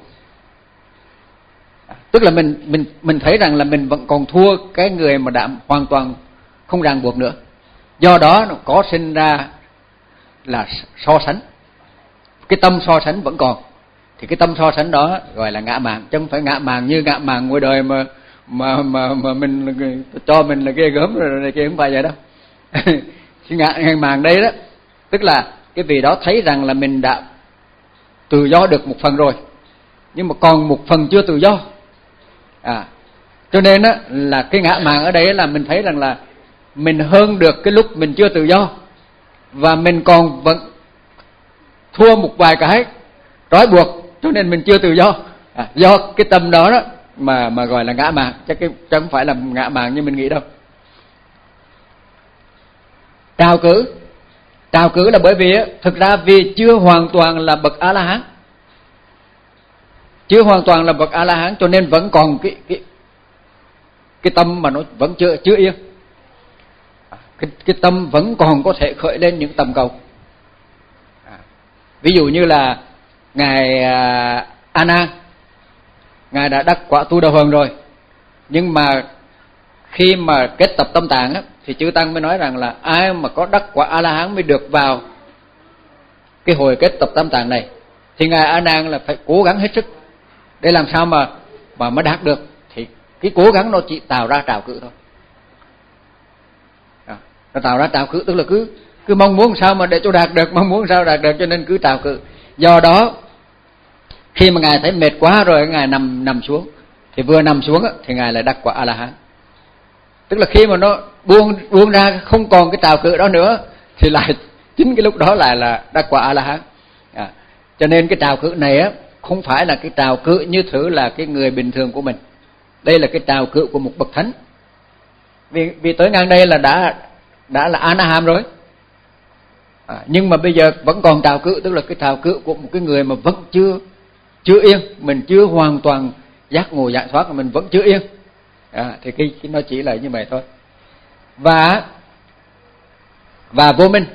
Speaker 1: Tức là mình mình mình thấy rằng là mình vẫn còn thua cái người mà đã hoàn toàn không ràng buộc nữa. Do đó nó có sinh ra là so sánh. Cái tâm so sánh vẫn còn, thì cái tâm so sánh đó gọi là ngã mạn, chứ không phải ngã mạn như ngã mạn ngoài đời mà mà mà mà mình cho mình là ghê gớm rồi này kia, không phải vậy đâu. Cái ngã, ngã mạn đây đó tức là cái vị đó thấy rằng là mình đã tự do được một phần rồi, nhưng mà còn một phần chưa tự do. À, cho nên á là cái ngã mạn ở đây là mình thấy rằng là mình hơn được cái lúc mình chưa tự do, và mình còn vẫn thua một vài cái trói buộc, cho nên mình chưa tự do. À, do cái tâm đó đó mà mà gọi là ngã mạn, chứ cái chứ không phải là ngã mạn như mình nghĩ đâu. Trào cử, trào cử là bởi vì thực ra vì chưa hoàn toàn là bậc A La Hán, chưa hoàn toàn là bậc A La Hán, cho nên vẫn còn cái cái cái tâm mà nó vẫn chưa chưa yên. Cái cái tâm vẫn còn có thể khởi lên những tầm cầu. À, ví dụ như là ngài à, A Nan, ngài đã đắc quả Tu Đà Hoàng rồi, nhưng mà khi mà kết tập tâm tạng á, thì chư tăng mới nói rằng là ai mà có đắc quả A La Hán mới được vào cái hồi kết tập tâm tạng này, thì ngài A Nan là phải cố gắng hết sức để làm sao mà mà mới đạt được. Thì cái cố gắng nó chỉ tạo ra trào cự thôi. À, nó tạo ra trào cự tức là cứ cứ mong muốn sao mà để cho đạt được, mong muốn sao đạt được, cho nên cứ trào cự. Do đó khi mà ngài thấy mệt quá rồi, ngài nằm nằm xuống, thì vừa nằm xuống á, thì ngài lại đắc quả A La Hán. Tức là khi mà nó buông buông ra không còn cái trào cự đó nữa, thì lại chính cái lúc đó lại là đắc quả A La Hán. À, cho nên cái trào cự này á không phải là cái trào cự như thử là cái người bình thường của mình. Đây là cái trào cự của một bậc thánh. Vì vì tới ngang đây là đã đã là A-na-hàm rồi. À, nhưng mà bây giờ vẫn còn trào cự, tức là cái trào cự của một cái người mà vẫn chưa chưa yên, mình chưa hoàn toàn giác ngộ giải thoát, mình vẫn chưa yên. À, thì cái, cái nó chỉ là như vậy thôi. Và và vô minh,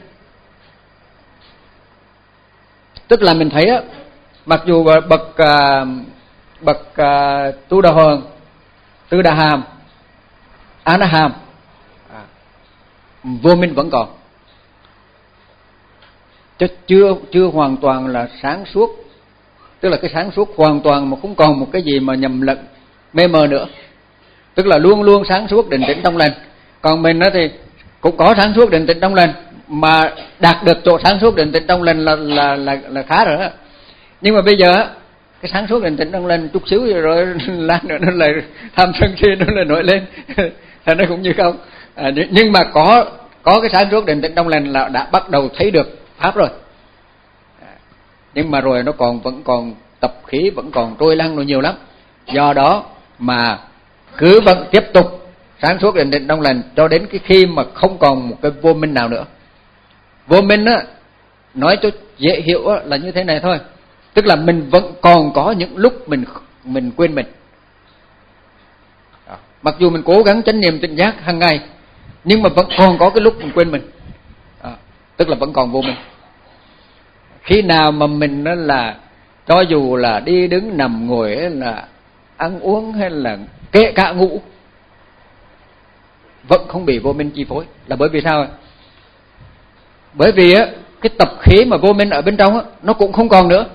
Speaker 1: tức là mình thấy á, mặc dù bậc uh, bậc uh, Tu Đà Hoàng, Tư Đà Hàm, A Na Hàm, à, vô minh vẫn còn, chứ chưa chưa hoàn toàn là sáng suốt. Tức là cái sáng suốt hoàn toàn mà không còn một cái gì mà nhầm lẫn mê mờ nữa, tức là luôn luôn sáng suốt định tĩnh trong lành. Còn mình đó thì cũng có sáng suốt định tĩnh trong lành, mà đạt được chỗ sáng suốt định tĩnh trong lành là là là, là khá rồi đó. Nhưng mà bây giờ cái sáng suốt định tĩnh trong lành chút xíu rồi, rồi lát nữa nó lại tham sân si nó lại nổi lên thì nó cũng như không. À, nhưng mà có có cái sáng suốt định tĩnh trong lành là đã bắt đầu thấy được pháp rồi. À, nhưng mà rồi nó còn vẫn còn tập khí, vẫn còn trôi lăn rồi nhiều lắm. Do đó mà cứ vẫn tiếp tục sáng suốt định tĩnh trong lành cho đến cái khi mà không còn một cái vô minh nào nữa. Vô minh á, nói cho dễ hiểu á, là như thế này thôi. Tức là mình vẫn còn có những lúc mình mình quên mình. Đó. Mặc dù mình cố gắng chánh niệm tỉnh giác hàng ngày, nhưng mà vẫn còn có cái lúc mình quên mình. Đó. Tức là vẫn còn vô minh. Khi nào mà mình đó là cho dù là đi đứng nằm ngồi hay là ăn uống hay là kể cả ngủ vẫn không bị vô minh chi phối, là bởi vì sao? Bởi vì á, cái tập khí mà vô minh ở bên trong á, nó cũng không còn nữa.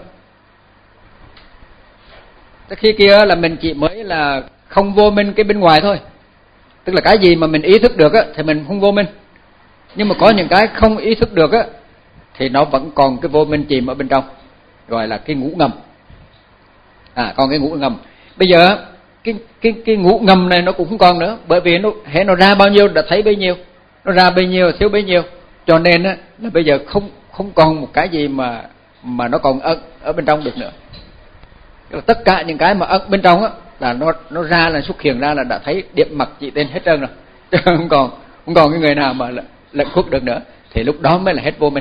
Speaker 1: Khi kia là mình chỉ mới là không vô minh cái bên ngoài thôi. Tức là cái gì mà mình ý thức được á, thì mình không vô minh. Nhưng mà có những cái không ý thức được á, thì nó vẫn còn cái vô minh chìm ở bên trong, gọi là cái ngủ ngầm. À, còn cái ngủ ngầm. Bây giờ cái cái cái ngủ ngầm này nó cũng không còn nữa, bởi vì nó hễ nó ra bao nhiêu đã thấy bấy nhiêu, nó ra bấy nhiêu thiếu bấy nhiêu, cho nên á là bây giờ không không còn một cái gì mà mà nó còn ở ở bên trong được nữa. Tất cả những cái mà ở bên trong á là nó nó ra là xuất hiện ra là đã thấy điểm mặt chỉ tên hết trơn rồi, chứ không còn không còn cái người nào mà lẫn khuất được nữa, thì lúc đó mới là hết vô minh.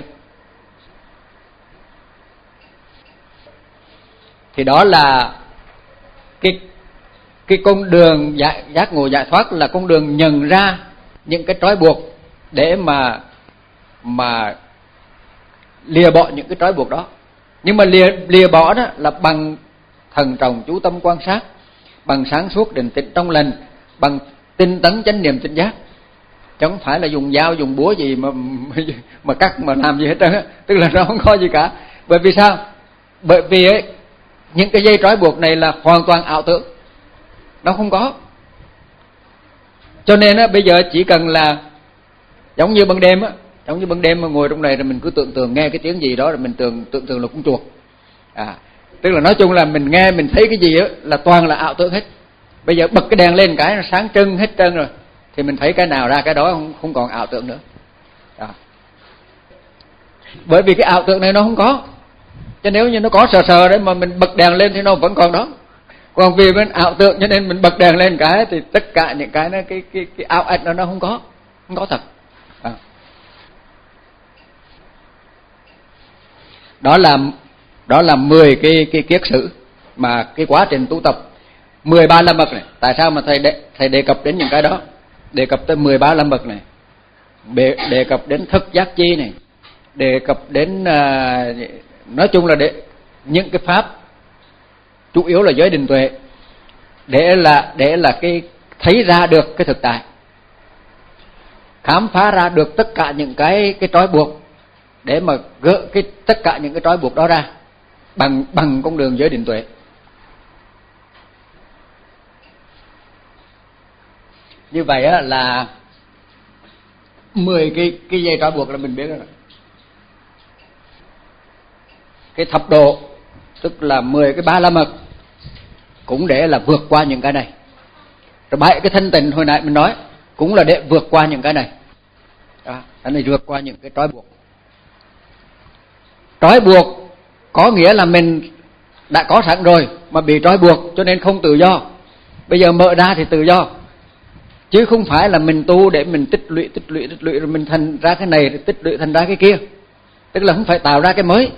Speaker 1: Thì đó là cái cái con đường giải, giác ngộ giải thoát, là con đường nhận ra những cái trói buộc để mà mà lìa bỏ những cái trói buộc đó. Nhưng mà lìa lìa bỏ đó là bằng thần trọng chú tâm quan sát, bằng sáng suốt định tĩnh trong lành, bằng tinh tấn chánh niệm tỉnh giác, chứ không phải là dùng dao dùng búa gì mà mà cắt mà làm gì hết trơn á. Tức là nó không có gì cả. Bởi vì sao? Bởi vì ấy, những cái dây trói buộc này là hoàn toàn ảo tưởng, nó không có. Cho nên á, bây giờ chỉ cần là giống như ban đêm á, giống như ban đêm mà ngồi trong này rồi mình cứ tưởng tượng nghe cái tiếng gì đó rồi mình tưởng tưởng tượng là con chuột. À, tức là nói chung là mình nghe mình thấy cái gì á là toàn là ảo tưởng hết. Bây giờ bật cái đèn lên cái nó sáng trưng hết trơn rồi, thì mình thấy cái nào ra cái đó, không không còn ảo tưởng nữa. Đó. Bởi vì cái ảo tưởng này nó không có. Chứ nếu như nó có sờ sờ đấy mà mình bật đèn lên thì nó vẫn còn đó. Còn vì bên ảo tưởng cho nên mình bật đèn lên cái thì tất cả những cái nó cái cái cái ảo ảnh đó nó không có, không có thật. À. Đó là đó là mười cái cái kiết sử mà cái quá trình tu tập mười ba la mật này. Tại sao mà thầy đề, thầy đề cập đến những cái đó? Đề cập tới mười ba la mật này, đề, đề cập đến thức giác chi này, đề cập đến uh, nói chung là để những cái pháp chủ yếu là giới định tuệ, để là để là cái thấy ra được cái thực tại, khám phá ra được tất cả những cái cái trói buộc, để mà gỡ cái tất cả những cái trói buộc đó ra bằng bằng con đường giới định tuệ. Như vậy á là mười cái cái dây trói buộc là mình biết rồi. Cái thập độ tức là mười cái ba la mật cũng để là vượt qua những cái này. Rồi bảy cái thanh tịnh hồi nãy mình nói cũng là để vượt qua những cái này. Đó, cái này vượt qua những cái trói buộc. Trói buộc có nghĩa là mình đã có sẵn rồi mà bị trói buộc cho nên không tự do. Bây giờ mở ra thì tự do. Chứ không phải là mình tu để mình tích lũy tích lũy tích lũy rồi mình thành ra cái này rồi tích lũy thành ra cái kia. Tức là không phải tạo ra cái mới.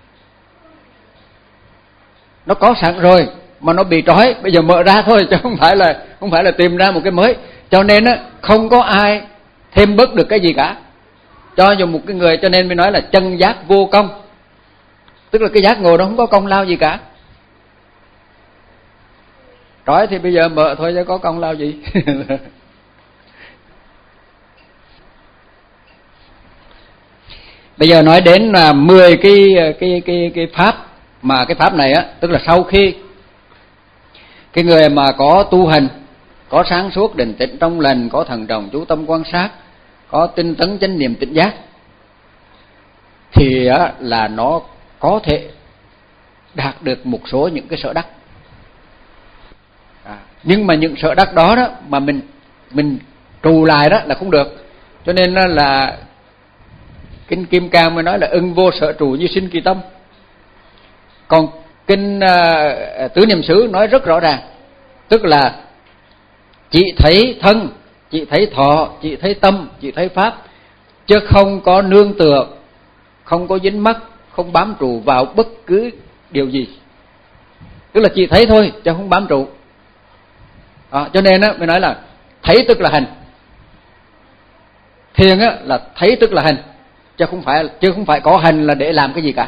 Speaker 1: Nó có sẵn rồi mà nó bị trói, bây giờ mở ra thôi chứ không phải là không phải là tìm ra một cái mới. Cho nên á không có ai thêm bớt được cái gì cả. Cho dù một cái người, cho nên mới nói là chân giác vô công. Tức là cái giác ngộ nó không có công lao gì cả. Trói thì bây giờ mở thôi chứ có công lao gì. Bây giờ nói đến là mười cái cái cái cái pháp, mà cái pháp này á, tức là sau khi cái người mà có tu hành, có sáng suốt định tĩnh trong lành, có thần trọng chú tâm quan sát, có tinh tấn chánh niệm tỉnh giác, thì á, là nó có thể đạt được một số những cái sở đắc. À, nhưng mà những sở đắc đó đó mà mình mình trù lại đó là không được. Cho nên là kinh Kim Cang mới nói là ưng vô sở trụ như sinh kỳ tâm. Còn kinh uh, Tứ Niệm xứ nói rất rõ ràng, tức là chỉ thấy thân, chỉ thấy thọ, chỉ thấy tâm, chỉ thấy pháp, chứ không có nương tựa, không có dính mắc, không bám trụ vào bất cứ điều gì. Tức là chỉ thấy thôi chứ không bám trụ. À, cho nên á mới nói là thấy tức là hành. Thiền á là thấy tức là hành, chứ không phải chứ không phải có hành là để làm cái gì cả.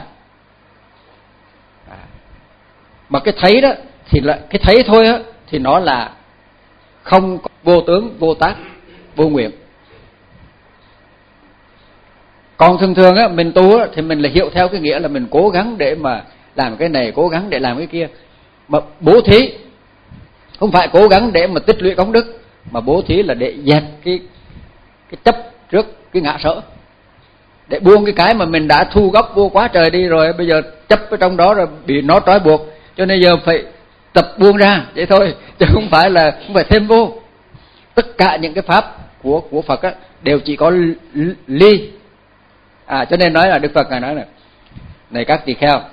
Speaker 1: À, mà cái thấy đó thì là cái thấy thôi á, thì nó là không có vô tướng, vô tác, vô nguyện. Còn thường thường á mình tu á thì mình là hiểu theo cái nghĩa là mình cố gắng để mà làm cái này, cố gắng để làm cái kia. Mà bố thí không phải cố gắng để mà tích lũy công đức, mà bố thí là để dẹp cái cái chấp trước cái ngã sở, để buông cái cái mà mình đã thu góp vô quá trời đi rồi, bây giờ chấp ở trong đó rồi bị nó trói buộc, cho nên giờ phải tập buông ra vậy thôi, chứ không phải là không phải thêm vô. Tất cả những cái pháp của của Phật á đều chỉ có ly. À, cho nên nói là Đức Phật ngài nói là này các tỳ kheo,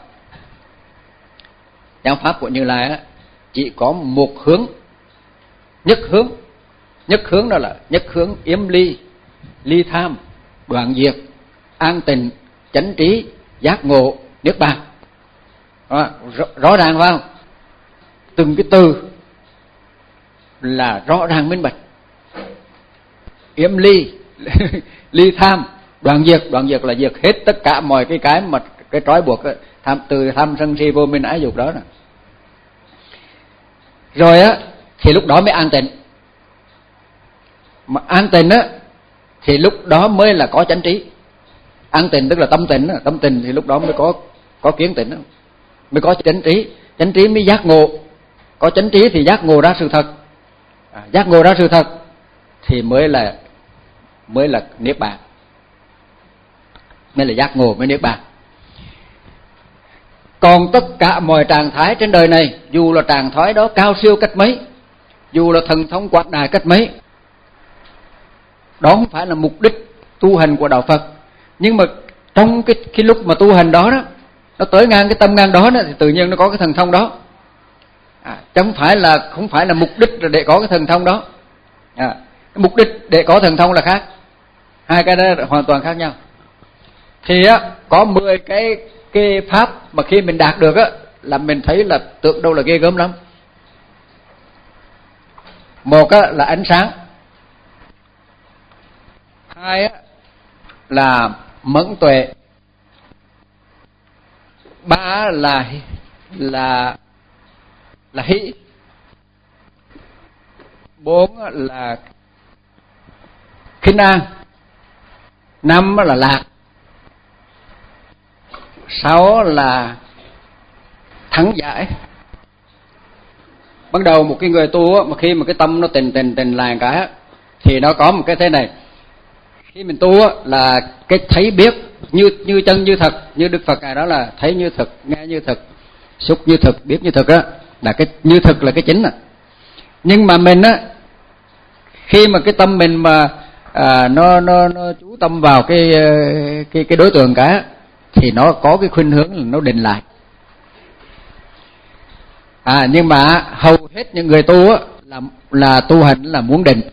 Speaker 1: giáo pháp của Như Lai á chỉ có một hướng, nhất hướng. Nhất hướng đó là nhất hướng yếm ly, ly tham, đoạn diệt, an tịnh, chánh trí, giác ngộ, niết bàn. Đó, rõ, rõ ràng phải không? Từng cái từ là rõ ràng minh bạch. Yếm ly, ly tham, đoạn diệt, đoạn diệt là diệt hết tất cả mọi cái cái mà cái trói buộc tham, từ tham sân si vô minh ái dục đó nè. Rồi á thì lúc đó mới an tịnh. Mà an tịnh á thì lúc đó mới là có chánh trí. An tịnh tức là tâm tịnh, tâm tịnh thì lúc đó mới có có kiến tịnh, mới có chánh trí, chánh trí mới giác ngộ. Có chánh trí thì giác ngộ ra sự thật. À, giác ngộ ra sự thật thì mới là mới là niết bàn. Mới là giác ngộ, mới niết bàn. Còn tất cả mọi trạng thái trên đời này, dù là trạng thái đó cao siêu cách mấy, dù là thần thông quảng đại cách mấy, đó không phải là mục đích tu hành của đạo Phật. Nhưng mà trong cái, cái lúc mà tu hành đó, đó nó tới ngang cái tâm ngang đó, đó thì tự nhiên nó có cái thần thông đó. À, chứ không phải là không phải là mục đích là để có cái thần thông đó. À, cái mục đích để có thần thông là khác, hai cái đó là hoàn toàn khác nhau. Thì á có mười cái cái pháp mà khi mình đạt được á là mình thấy là tưởng đâu là ghê gớm lắm. Một á là ánh sáng, hai á là mẫn tuệ, ba là là là hỷ, bốn là khinh an, năm là lạc, sáu là thắng giải. Bắt đầu một cái người tu mà khi mà cái tâm nó tình tình tình lại cả thì nó có một cái thế này. Khi mình tu là cái thấy biết như như chân như thật, như Đức Phật ngài đó là thấy như thực, nghe như thực, xúc như thực, biết như thực á, là cái như thực là cái chính à. Nhưng mà mình á khi mà cái tâm mình mà à, nó nó nó chú tâm vào cái cái cái đối tượng cả thì nó có cái khuynh hướng là nó định lại. À, nhưng mà hầu hết những người tu á là là tu hành là muốn định,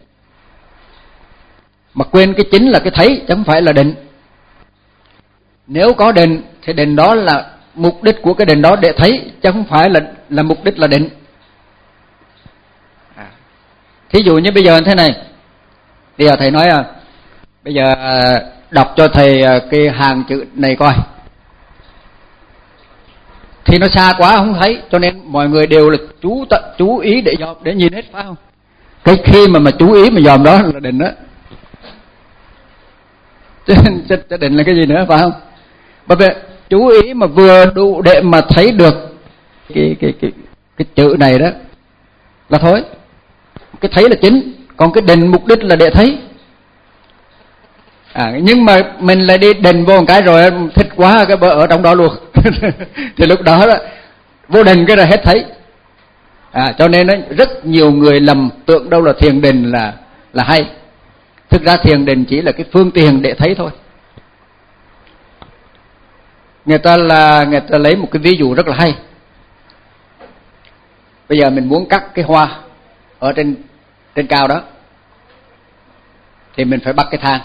Speaker 1: mà quên cái chính là cái thấy chứ không phải là định. Nếu có định thì định đó là mục đích của cái định đó để thấy, chứ không phải là là mục đích là định. À, thí dụ như bây giờ thế này, bây giờ thầy nói à, bây giờ đọc cho thầy cái hàng chữ này coi, thì nó xa quá không thấy, cho nên mọi người đều là chú tận chú ý để dòm, để nhìn hết, phải không? Cái khi mà mà chú ý mà dòm đó là định đó. Chứ định là cái gì nữa, phải không? Bởi vì chú ý mà vừa đủ để mà thấy được cái cái cái cái chữ này đó là thôi. Cái thấy là chính, còn cái định mục đích là để thấy. À, nhưng mà mình lại đi định vô một cái rồi thích quá cái bờ ở trong đó luôn. Thì lúc đó, đó vô định cái là hết thấy. À, cho nên đó, rất nhiều người lầm tưởng đâu là thiền định là là hay. Thực ra thiền định chỉ là cái phương tiện để thấy thôi. Người ta là người ta lấy một cái ví dụ rất là hay. Bây giờ mình muốn cắt cái hoa ở trên trên cao đó, thì mình phải bắt cái thang.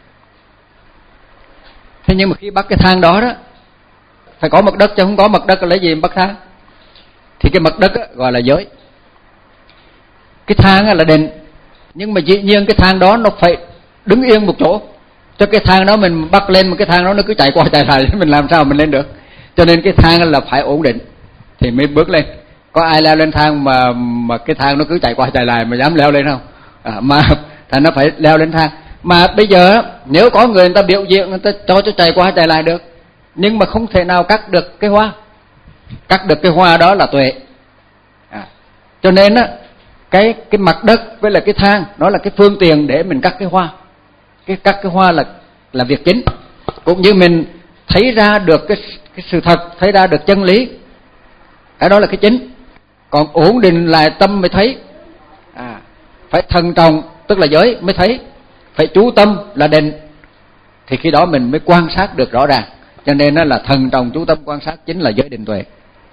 Speaker 1: Thế nhưng mà khi bắt cái thang đó đó, phải có mặt đất, chứ không có mặt đất lấy gì mà bắt thang. Thì cái mặt đất đó, gọi là giới. Cái thang là định, nhưng mà dĩ nhiên cái thang đó nó phải đứng yên một chỗ. Cho cái thang đó mình bắt lên, mà cái thang đó nó cứ chạy qua chạy lại, mình làm sao mình lên được. Cho nên cái thang là phải ổn định thì mới bước lên. Có ai leo lên thang mà mà cái thang nó cứ chạy qua chạy lại mà dám leo lên không? À, mà thành nó phải leo lên thang. Mà bây giờ nếu có người, người ta biểu diễn, người ta cho cho chạy qua chạy lại được, nhưng mà không thể nào cắt được cái hoa. Cắt được cái hoa đó là tuệ. À, cho nên á, cái cái mặt đất với là cái thang nó là cái phương tiện để mình cắt cái hoa. Cái cắt cái hoa là là việc chính. Cũng như mình thấy ra được cái cái sự thật, thấy ra được chân lý, cái đó là cái chính. Còn ổn định lại tâm mới thấy. À, phải thận trọng tức là giới mới thấy. Phải chú tâm là định, thì khi đó mình mới quan sát được rõ ràng. Cho nên nó là thần trọng chú tâm quan sát chính là giới định tuệ.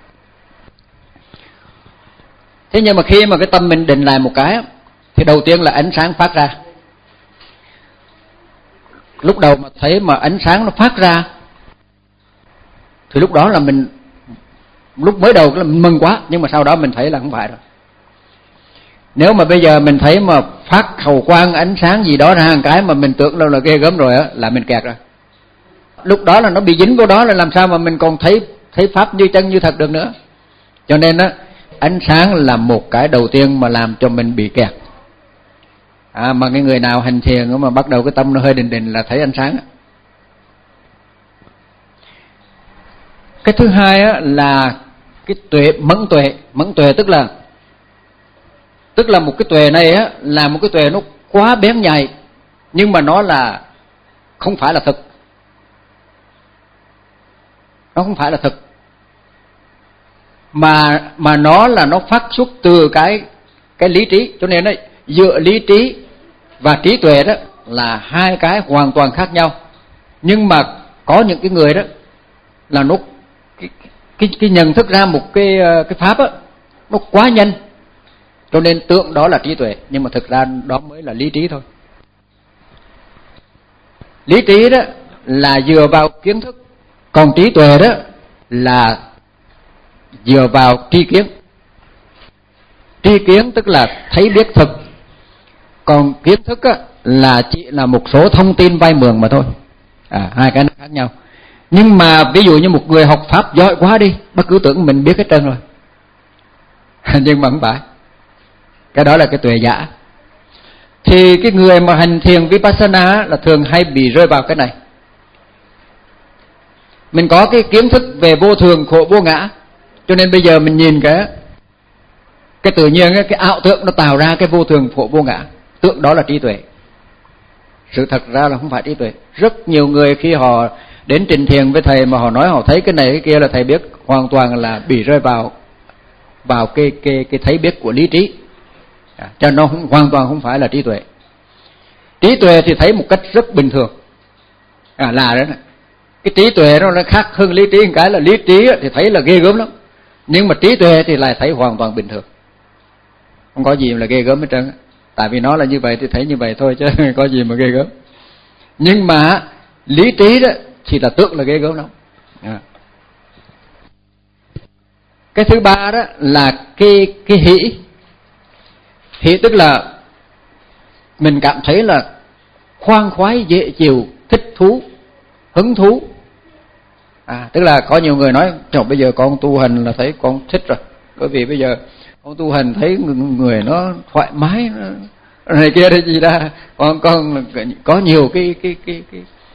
Speaker 1: Thế nhưng mà khi mà cái tâm mình định lại một cái, thì đầu tiên là ánh sáng phát ra. Lúc đầu mà thấy mà ánh sáng nó phát ra, thì lúc đó là mình, lúc mới đầu là mình mừng quá, nhưng mà sau đó mình thấy là không phải rồi. Nếu mà bây giờ mình thấy mà phát hào quang ánh sáng gì đó ra một cái mà mình tưởng đâu là ghê gớm rồi á, là mình kẹt rồi. Lúc đó là nó bị dính vô đó, là làm sao mà mình còn thấy thấy pháp như chân như thật được nữa. Cho nên á, ánh sáng là một cái đầu tiên mà làm cho mình bị kẹt. À, mà cái người nào hành thiền mà bắt đầu cái tâm nó hơi định định là thấy ánh sáng. Cái thứ hai á, là cái tuệ mẫn tuệ. Mẫn tuệ tức là tức là một cái tuệ này á, là một cái tuệ nó quá bén nhạy, nhưng mà nó là không phải là thực. Nó không phải là thực, mà mà nó là nó phát xuất từ cái cái lý trí. Cho nên đấy, giữa lý trí và trí tuệ đó là hai cái hoàn toàn khác nhau. Nhưng mà có những cái người đó là nó cái cái, cái nhận thức ra một cái cái pháp á, nó quá nhanh, cho nên tưởng đó là trí tuệ, nhưng mà thực ra đó mới là lý trí thôi. Lý trí đó là dựa vào kiến thức, còn trí tuệ đó là dựa vào tri kiến. Tri kiến tức là thấy biết thực, còn kiến thức á, là chỉ là một số thông tin vay mượn mà thôi. À, hai cái nó khác nhau. Nhưng mà ví dụ như một người học pháp giỏi quá đi, bất cứ tưởng mình biết hết trơn rồi. Nhưng mà không phải. Cái đó là cái tuệ giả. Thì cái người mà hành thiền Vipassana là thường hay bị rơi vào cái này. Mình có cái kiến thức về vô thường, khổ, vô ngã, cho nên bây giờ mình nhìn cái cái tự nhiên cái ảo tượng nó tạo ra cái vô thường, khổ, vô ngã, tượng đó là trí tuệ. Sự thật ra là không phải trí tuệ. Rất nhiều người khi họ đến trình thiền với thầy mà họ nói họ thấy cái này cái kia là thầy biết, hoàn toàn là bị rơi vào vào cái cái cái thấy biết của lý trí. À, cho nó không, hoàn toàn không phải là trí tuệ. Trí tuệ thì thấy một cách rất bình thường. À, là đó này. Cái trí tuệ nó nó khác hơn lý trí một cái là lý trí thì thấy là ghê gớm lắm, nhưng mà trí tuệ thì lại thấy hoàn toàn bình thường, không có gì là ghê gớm hết trơn. Tại vì nó là như vậy thì thấy như vậy thôi, chứ không có gì mà ghê gớm. Nhưng mà lý trí đó thì là tưởng là ghê gớm lắm. À. Cái thứ ba đó là cái cái hỷ. Hỷ tức là mình cảm thấy là khoan khoái, dễ chịu, thích thú, hứng thú. À, tức là có nhiều người nói trời, bây giờ con tu hành là thấy con thích rồi, bởi vì bây giờ con tu hành thấy người nó thoải mái, nó này kia đây gì ra, con con có nhiều cái cái cái cái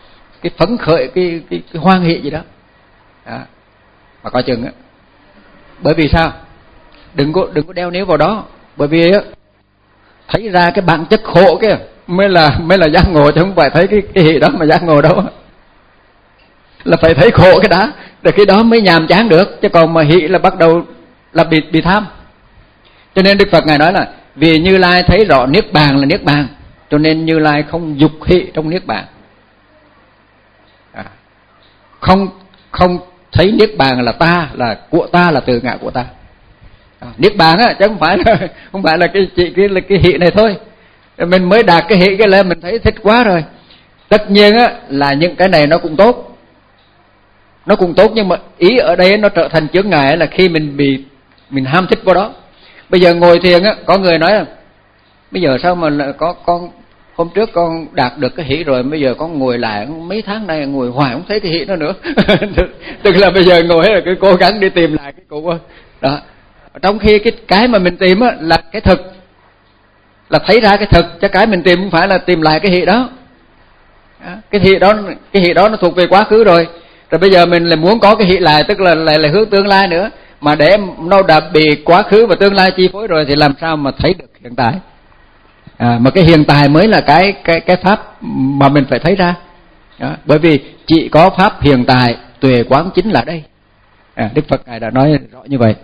Speaker 1: cái phấn khởi, cái cái, cái hoan hỷ gì đó. Đó mà coi chừng á. Bởi vì sao? Đừng có đừng có đeo níu vào đó, bởi vì á thấy ra cái bản chất khổ kia mới là mới là giác ngộ, chứ không phải thấy cái cái hỷ đó mà giác ngộ đâu. Là phải thấy khổ cái đó, rồi cái đó mới nhàm chán được, chứ còn mà hỷ là bắt đầu là bị bị tham. Cho nên Đức Phật ngài nói là vì Như Lai thấy rõ niết bàn là niết bàn, cho nên Như Lai không dục hỷ trong niết bàn. À, không không thấy niết bàn là ta, là của ta, là từ ngã của ta. À, niết bàn á, chứ không phải là không phải là cái chỉ cái là cái hỷ này thôi. Mình mới đạt cái hỷ cái là mình thấy thích quá rồi. Tất nhiên á là những cái này nó cũng tốt, nó cũng tốt, nhưng mà ý ở đây nó trở thành chướng ngại là khi mình bị mình ham thích vào đó. Bây giờ ngồi thiền á, có người nói là bây giờ sao mà có con hôm trước con đạt được cái hỷ rồi, bây giờ con ngồi lại mấy tháng nay ngồi hoài không thấy cái hỷ đó nữa. Tức là bây giờ ngồi là cứ cố gắng đi tìm lại cái cũ đó. Trong khi cái cái mà mình tìm á là cái thực, là thấy ra cái thực, chứ cái mình tìm không phải là tìm lại cái hỷ đó. Cái hỷ đó cái hỷ đó nó thuộc về quá khứ rồi. Rồi bây giờ mình lại muốn có cái hỷ lại, tức là lại là hướng tương lai nữa. Mà để nó đã bị quá khứ và tương lai chi phối rồi thì làm sao mà thấy được hiện tại? À, mà cái hiện tại mới là cái cái cái pháp mà mình phải thấy ra. Đó, bởi vì chỉ có pháp hiện tại, tuệ quán chính là đây. À, Đức Phật ngài đã nói rõ như vậy.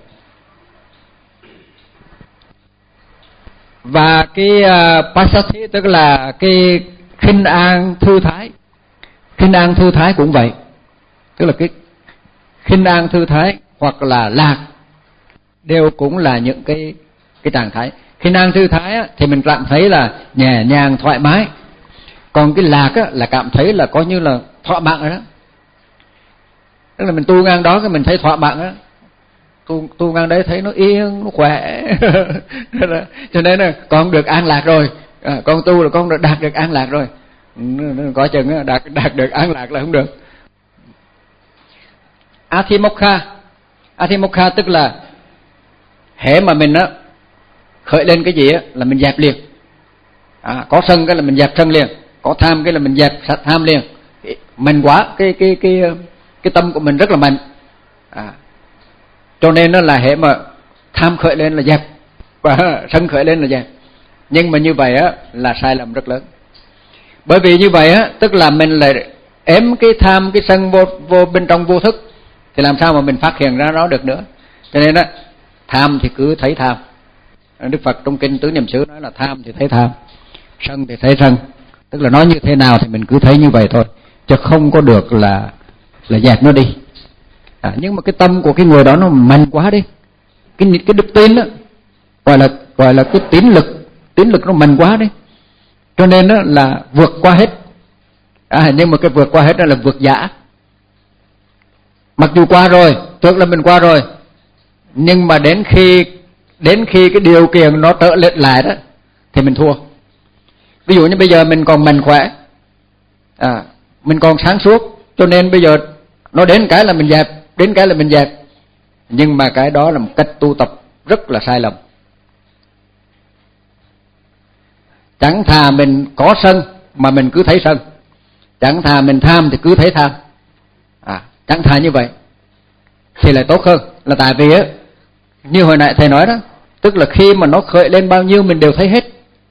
Speaker 1: Và cái uh, passathi tức là cái khinh an thư thái. Khinh an thư thái cũng vậy. Tức là cái khinh an thư thái hoặc là lạc đều cũng là những cái cái trạng thái. Khinh an thư thái á, thì mình cảm thấy là nhẹ nhàng thoải mái. Còn cái lạc á, là cảm thấy là coi như là thỏa mãn rồi đó. Tức là mình tu ngang đó cái mình thấy thỏa mãn á. Tu, tu ngang đấy thấy nó yên, nó khỏe. Cho nên là con được an lạc rồi. À, con tu là con đã đạt được an lạc rồi. Có chừng á, đạt, đạt được an lạc là không được. Athimokha. Athimokha tức là hễ mà mình á khởi lên cái gì á là mình dẹp liền. À, có sân cái là mình dẹp sân liền, có tham cái là mình dẹp sạch tham liền. Mạnh quá, cái cái cái cái tâm của mình rất là mạnh. À, cho nên nó là hễ mà tham khởi lên là dẹp, và sân khởi lên là dẹp. Nhưng mà như vậy á là sai lầm rất lớn. Bởi vì như vậy á tức là mình lại ém cái tham cái sân vô vô bên trong vô thức, thì làm sao mà mình phát hiện ra nó được nữa. Cho nên á tham thì cứ thấy tham. Đức Phật trong kinh Tứ Niệm xứ nói là tham thì thấy tham, sân thì thấy sân. Tức là nói như thế nào thì mình cứ thấy như vậy thôi, chứ không có được là là dẹp nó đi. À, nhưng mà cái tâm của cái người đó nó mạnh quá đi, cái cái đức tin đó gọi là gọi là cái tín lực, tín lực nó mạnh quá đi, cho nên đó là vượt qua hết. À, nhưng mà cái vượt qua hết đó là vượt giả. Mặc dù qua rồi, tưởng là mình qua rồi, nhưng mà đến khi đến khi cái điều kiện nó trở lệch lại đó thì mình thua. Ví dụ như bây giờ mình còn mạnh khỏe, à, mình còn sáng suốt, cho nên bây giờ nó đến cái là mình dẹp, đến cái là mình dẹp. Nhưng mà cái đó là một cách tu tập rất là sai lầm. Chẳng thà mình có sân mà mình cứ thấy sân, chẳng thà mình tham thì cứ thấy tham. À, chẳng thà như vậy thì lại tốt hơn. Là tại vì á, như hồi nãy thầy nói đó, tức là khi mà nó khởi lên bao nhiêu mình đều thấy hết.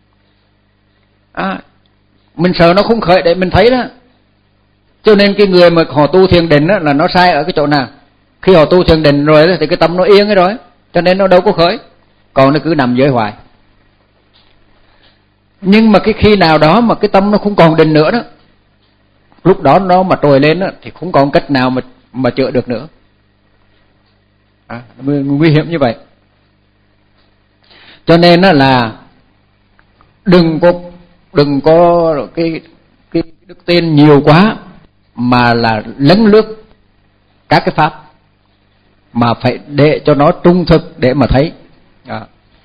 Speaker 1: À, mình sợ nó không khởi để mình thấy đó. Cho nên cái người mà họ tu thiền định đó, là nó sai ở cái chỗ nào? Khi họ tu thiền định rồi thì cái tâm nó yên rồi, cho nên nó đâu có khởi, còn nó cứ nằm dưới hoài. Nhưng mà cái khi nào đó mà cái tâm nó không còn định nữa đó, lúc đó nó mà trồi lên đó, thì không còn cách nào mà mà chữa được nữa. À, nguy hiểm như vậy. Cho nên đó là đừng có đừng có cái cái đức tin nhiều quá mà là lấn lướt các cái pháp, mà phải để cho nó trung thực để mà thấy. À,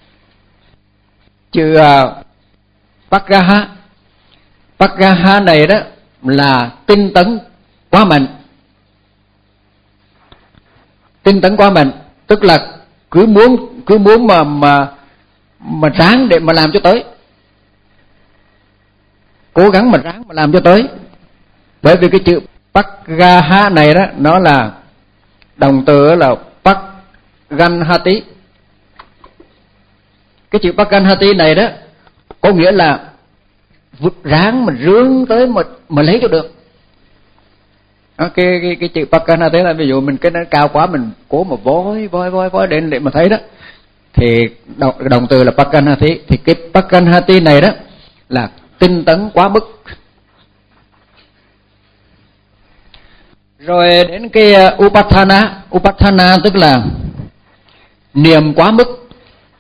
Speaker 1: chứ uh, Paggaha Paggaha này đó là tinh tấn quá mạnh. Tinh tấn quá mạnh tức là cứ muốn cứ muốn mà mà mà ráng để mà làm cho tới, cố gắng mà ráng mà làm cho tới. Bởi vì cái chữ Paggaha này đó, nó là động từ là Pagganhati. Cái chữ Pagganhati này đó có nghĩa là vụt ráng mà rướng tới mà, mà lấy cho được. Đó, cái, cái, cái chữ Pagganhati là ví dụ mình cái nó cao quá mình cố mà vói vói vói vói đến để mà thấy đó, thì động, động từ là Pagganhati. Thì cái Pagganhati này đó là tinh tấn quá mức. Rồi đến cái Upatthana. Upatthana tức là niệm quá mức.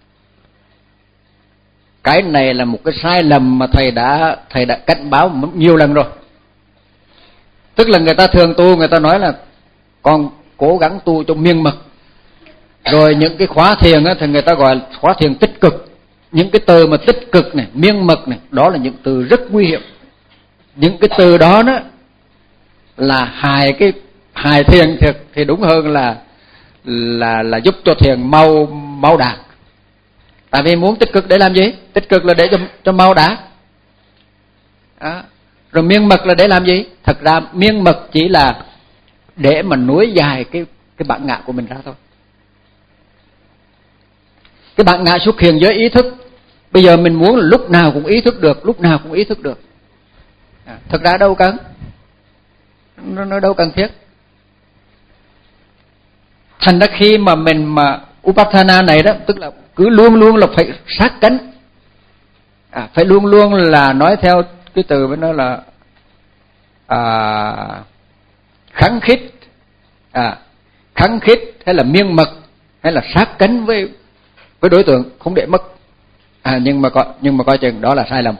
Speaker 1: Cái này là một cái sai lầm mà thầy đã thầy đã cảnh báo nhiều lần rồi. Tức là người ta thường tu, người ta nói là con cố gắng tu cho miên mật. Rồi những cái khóa thiền á, thì người ta gọi là khóa thiền tích cực. Những cái từ mà tích cực này, miên mật này, đó là những từ rất nguy hiểm. Những cái từ đó đó là hại cái hại thiền thiệt, thì đúng hơn là là là giúp cho thiền mau mau đạt. Tại vì muốn tích cực để làm gì? Tích cực là để cho cho mau đạt. Đó. Rồi miên mật là để làm gì? Thật ra miên mật chỉ là để mà nối dài cái cái bản ngã của mình ra thôi. Cái bản ngã xuất hiện với ý thức. Bây giờ mình muốn là lúc nào cũng ý thức được, lúc nào cũng ý thức được. À, thật ra đâu cần, nó, nó đâu cần thiết. Thành ra khi mà mình mà Upatthana này đó, tức là cứ luôn luôn là phải sát cánh, à, phải luôn luôn là nói theo cái từ với nó là à, kháng khít, à, kháng khít hay là miên mật hay là sát cánh với với đối tượng, không để mất. À, nhưng mà coi nhưng mà coi chừng đó là sai lầm.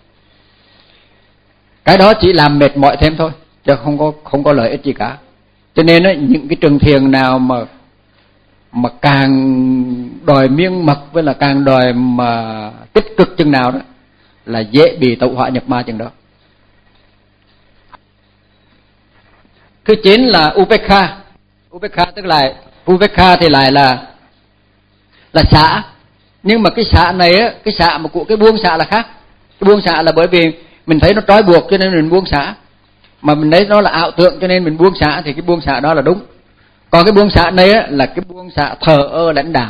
Speaker 1: Cái đó chỉ làm mệt mỏi thêm thôi, chứ không có không có lợi ích gì cả. Cho nên ấy, những cái trường thiền nào mà mà càng đòi miên mật với là càng đòi mà tích cực chừng nào đó là dễ bị tẩu hỏa nhập ma chừng đó. Thứ chín là Upekha. Upekha tức là Upekha thì lại là là xả. Nhưng mà cái xả này á, cái xả mà của cái buông xả là khác. Cái buông xả là bởi vì mình thấy nó trói buộc cho nên mình buông xả, mà mình thấy nó là ảo tưởng cho nên mình buông xả, thì cái buông xả đó là đúng. Còn cái buông xả này á, là cái buông xả thờ ơ lãnh đạm.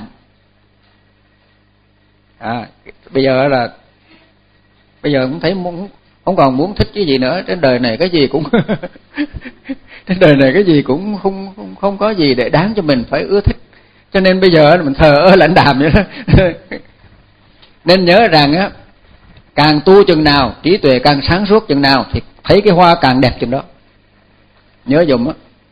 Speaker 1: À, bây giờ là bây giờ cũng thấy muốn, không còn muốn thích cái gì nữa. Trên đời này cái gì cũng trên đời này cái gì cũng không không không có gì để đáng cho mình phải ưa thích. Cho nên bây giờ mình thờ ơ lãnh đạm vậy đó. Nên nhớ rằng á, càng tu chừng nào, trí tuệ càng sáng suốt chừng nào thì thấy cái hoa càng đẹp chừng đó. Nhớ dùm á.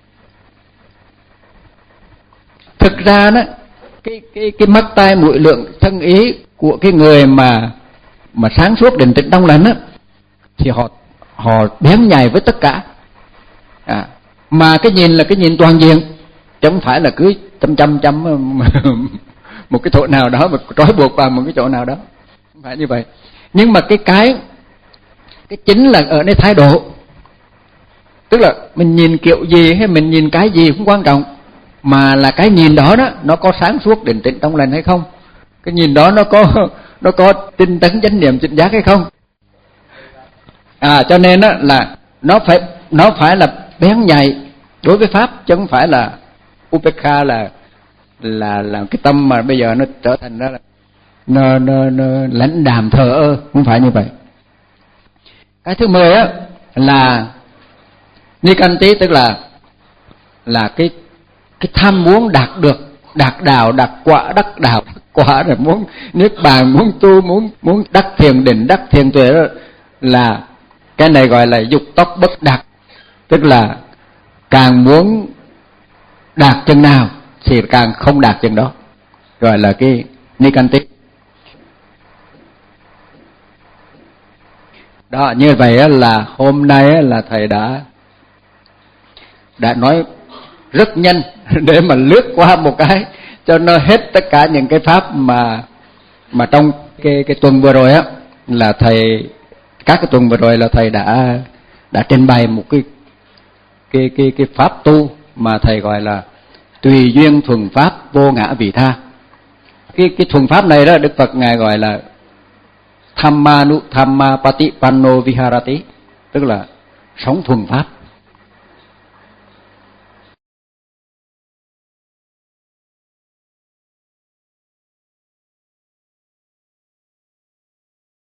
Speaker 1: Thực ra đó, cái cái cái mắt tai mũi lượng thân ý của cái người mà mà sáng suốt định tĩnh trong lành á, thì họ họ bén nhạy với tất cả. À, mà cái nhìn là cái nhìn toàn diện, chứ không phải là cứ chăm chăm chăm một cái chỗ nào đó mà trói buộc vào một cái chỗ nào đó, không phải như vậy. Nhưng mà cái cái cái chính là ở nơi thái độ. Tức là mình nhìn kiểu gì hay mình nhìn cái gì không quan trọng, mà là cái nhìn đó đó nó có sáng suốt định tĩnh trong lành hay không, cái nhìn đó nó có nó có tinh tấn chánh niệm chính giác hay không. À, cho nên đó là nó phải nó phải là bén nhạy đối với pháp, chứ không phải là Upekha là là là cái tâm mà bây giờ nó trở thành đó là nó, nó, nó lãnh đạm thờ ơ, không phải như vậy. Cái thứ mười á là Nikanti, tức là là cái cái tham muốn đạt được, đạt đạo, đạt quả, đắc đạo, đắc quả, rồi muốn niết bàn, muốn tu, muốn muốn đắc thiền định, đắc thiền tuệ đó, là cái này gọi là dục tốc bất đạt. Tức là càng muốn đạt chừng nào thì càng không đạt chừng đó, gọi là cái Nikanti. Đó, như vậy là hôm nay là thầy đã đã nói rất nhanh để mà lướt qua một cái cho nó hết tất cả những cái pháp mà mà trong cái cái tuần vừa rồi á, là thầy các cái tuần vừa rồi là thầy đã đã trình bày một cái cái cái cái pháp tu mà thầy gọi là tùy duyên thuần pháp vô ngã vị tha. Cái cái thuần pháp này đó, Đức Phật ngài gọi là Thammanu Thamma Patipanno Viharati, tức là sống thuần pháp,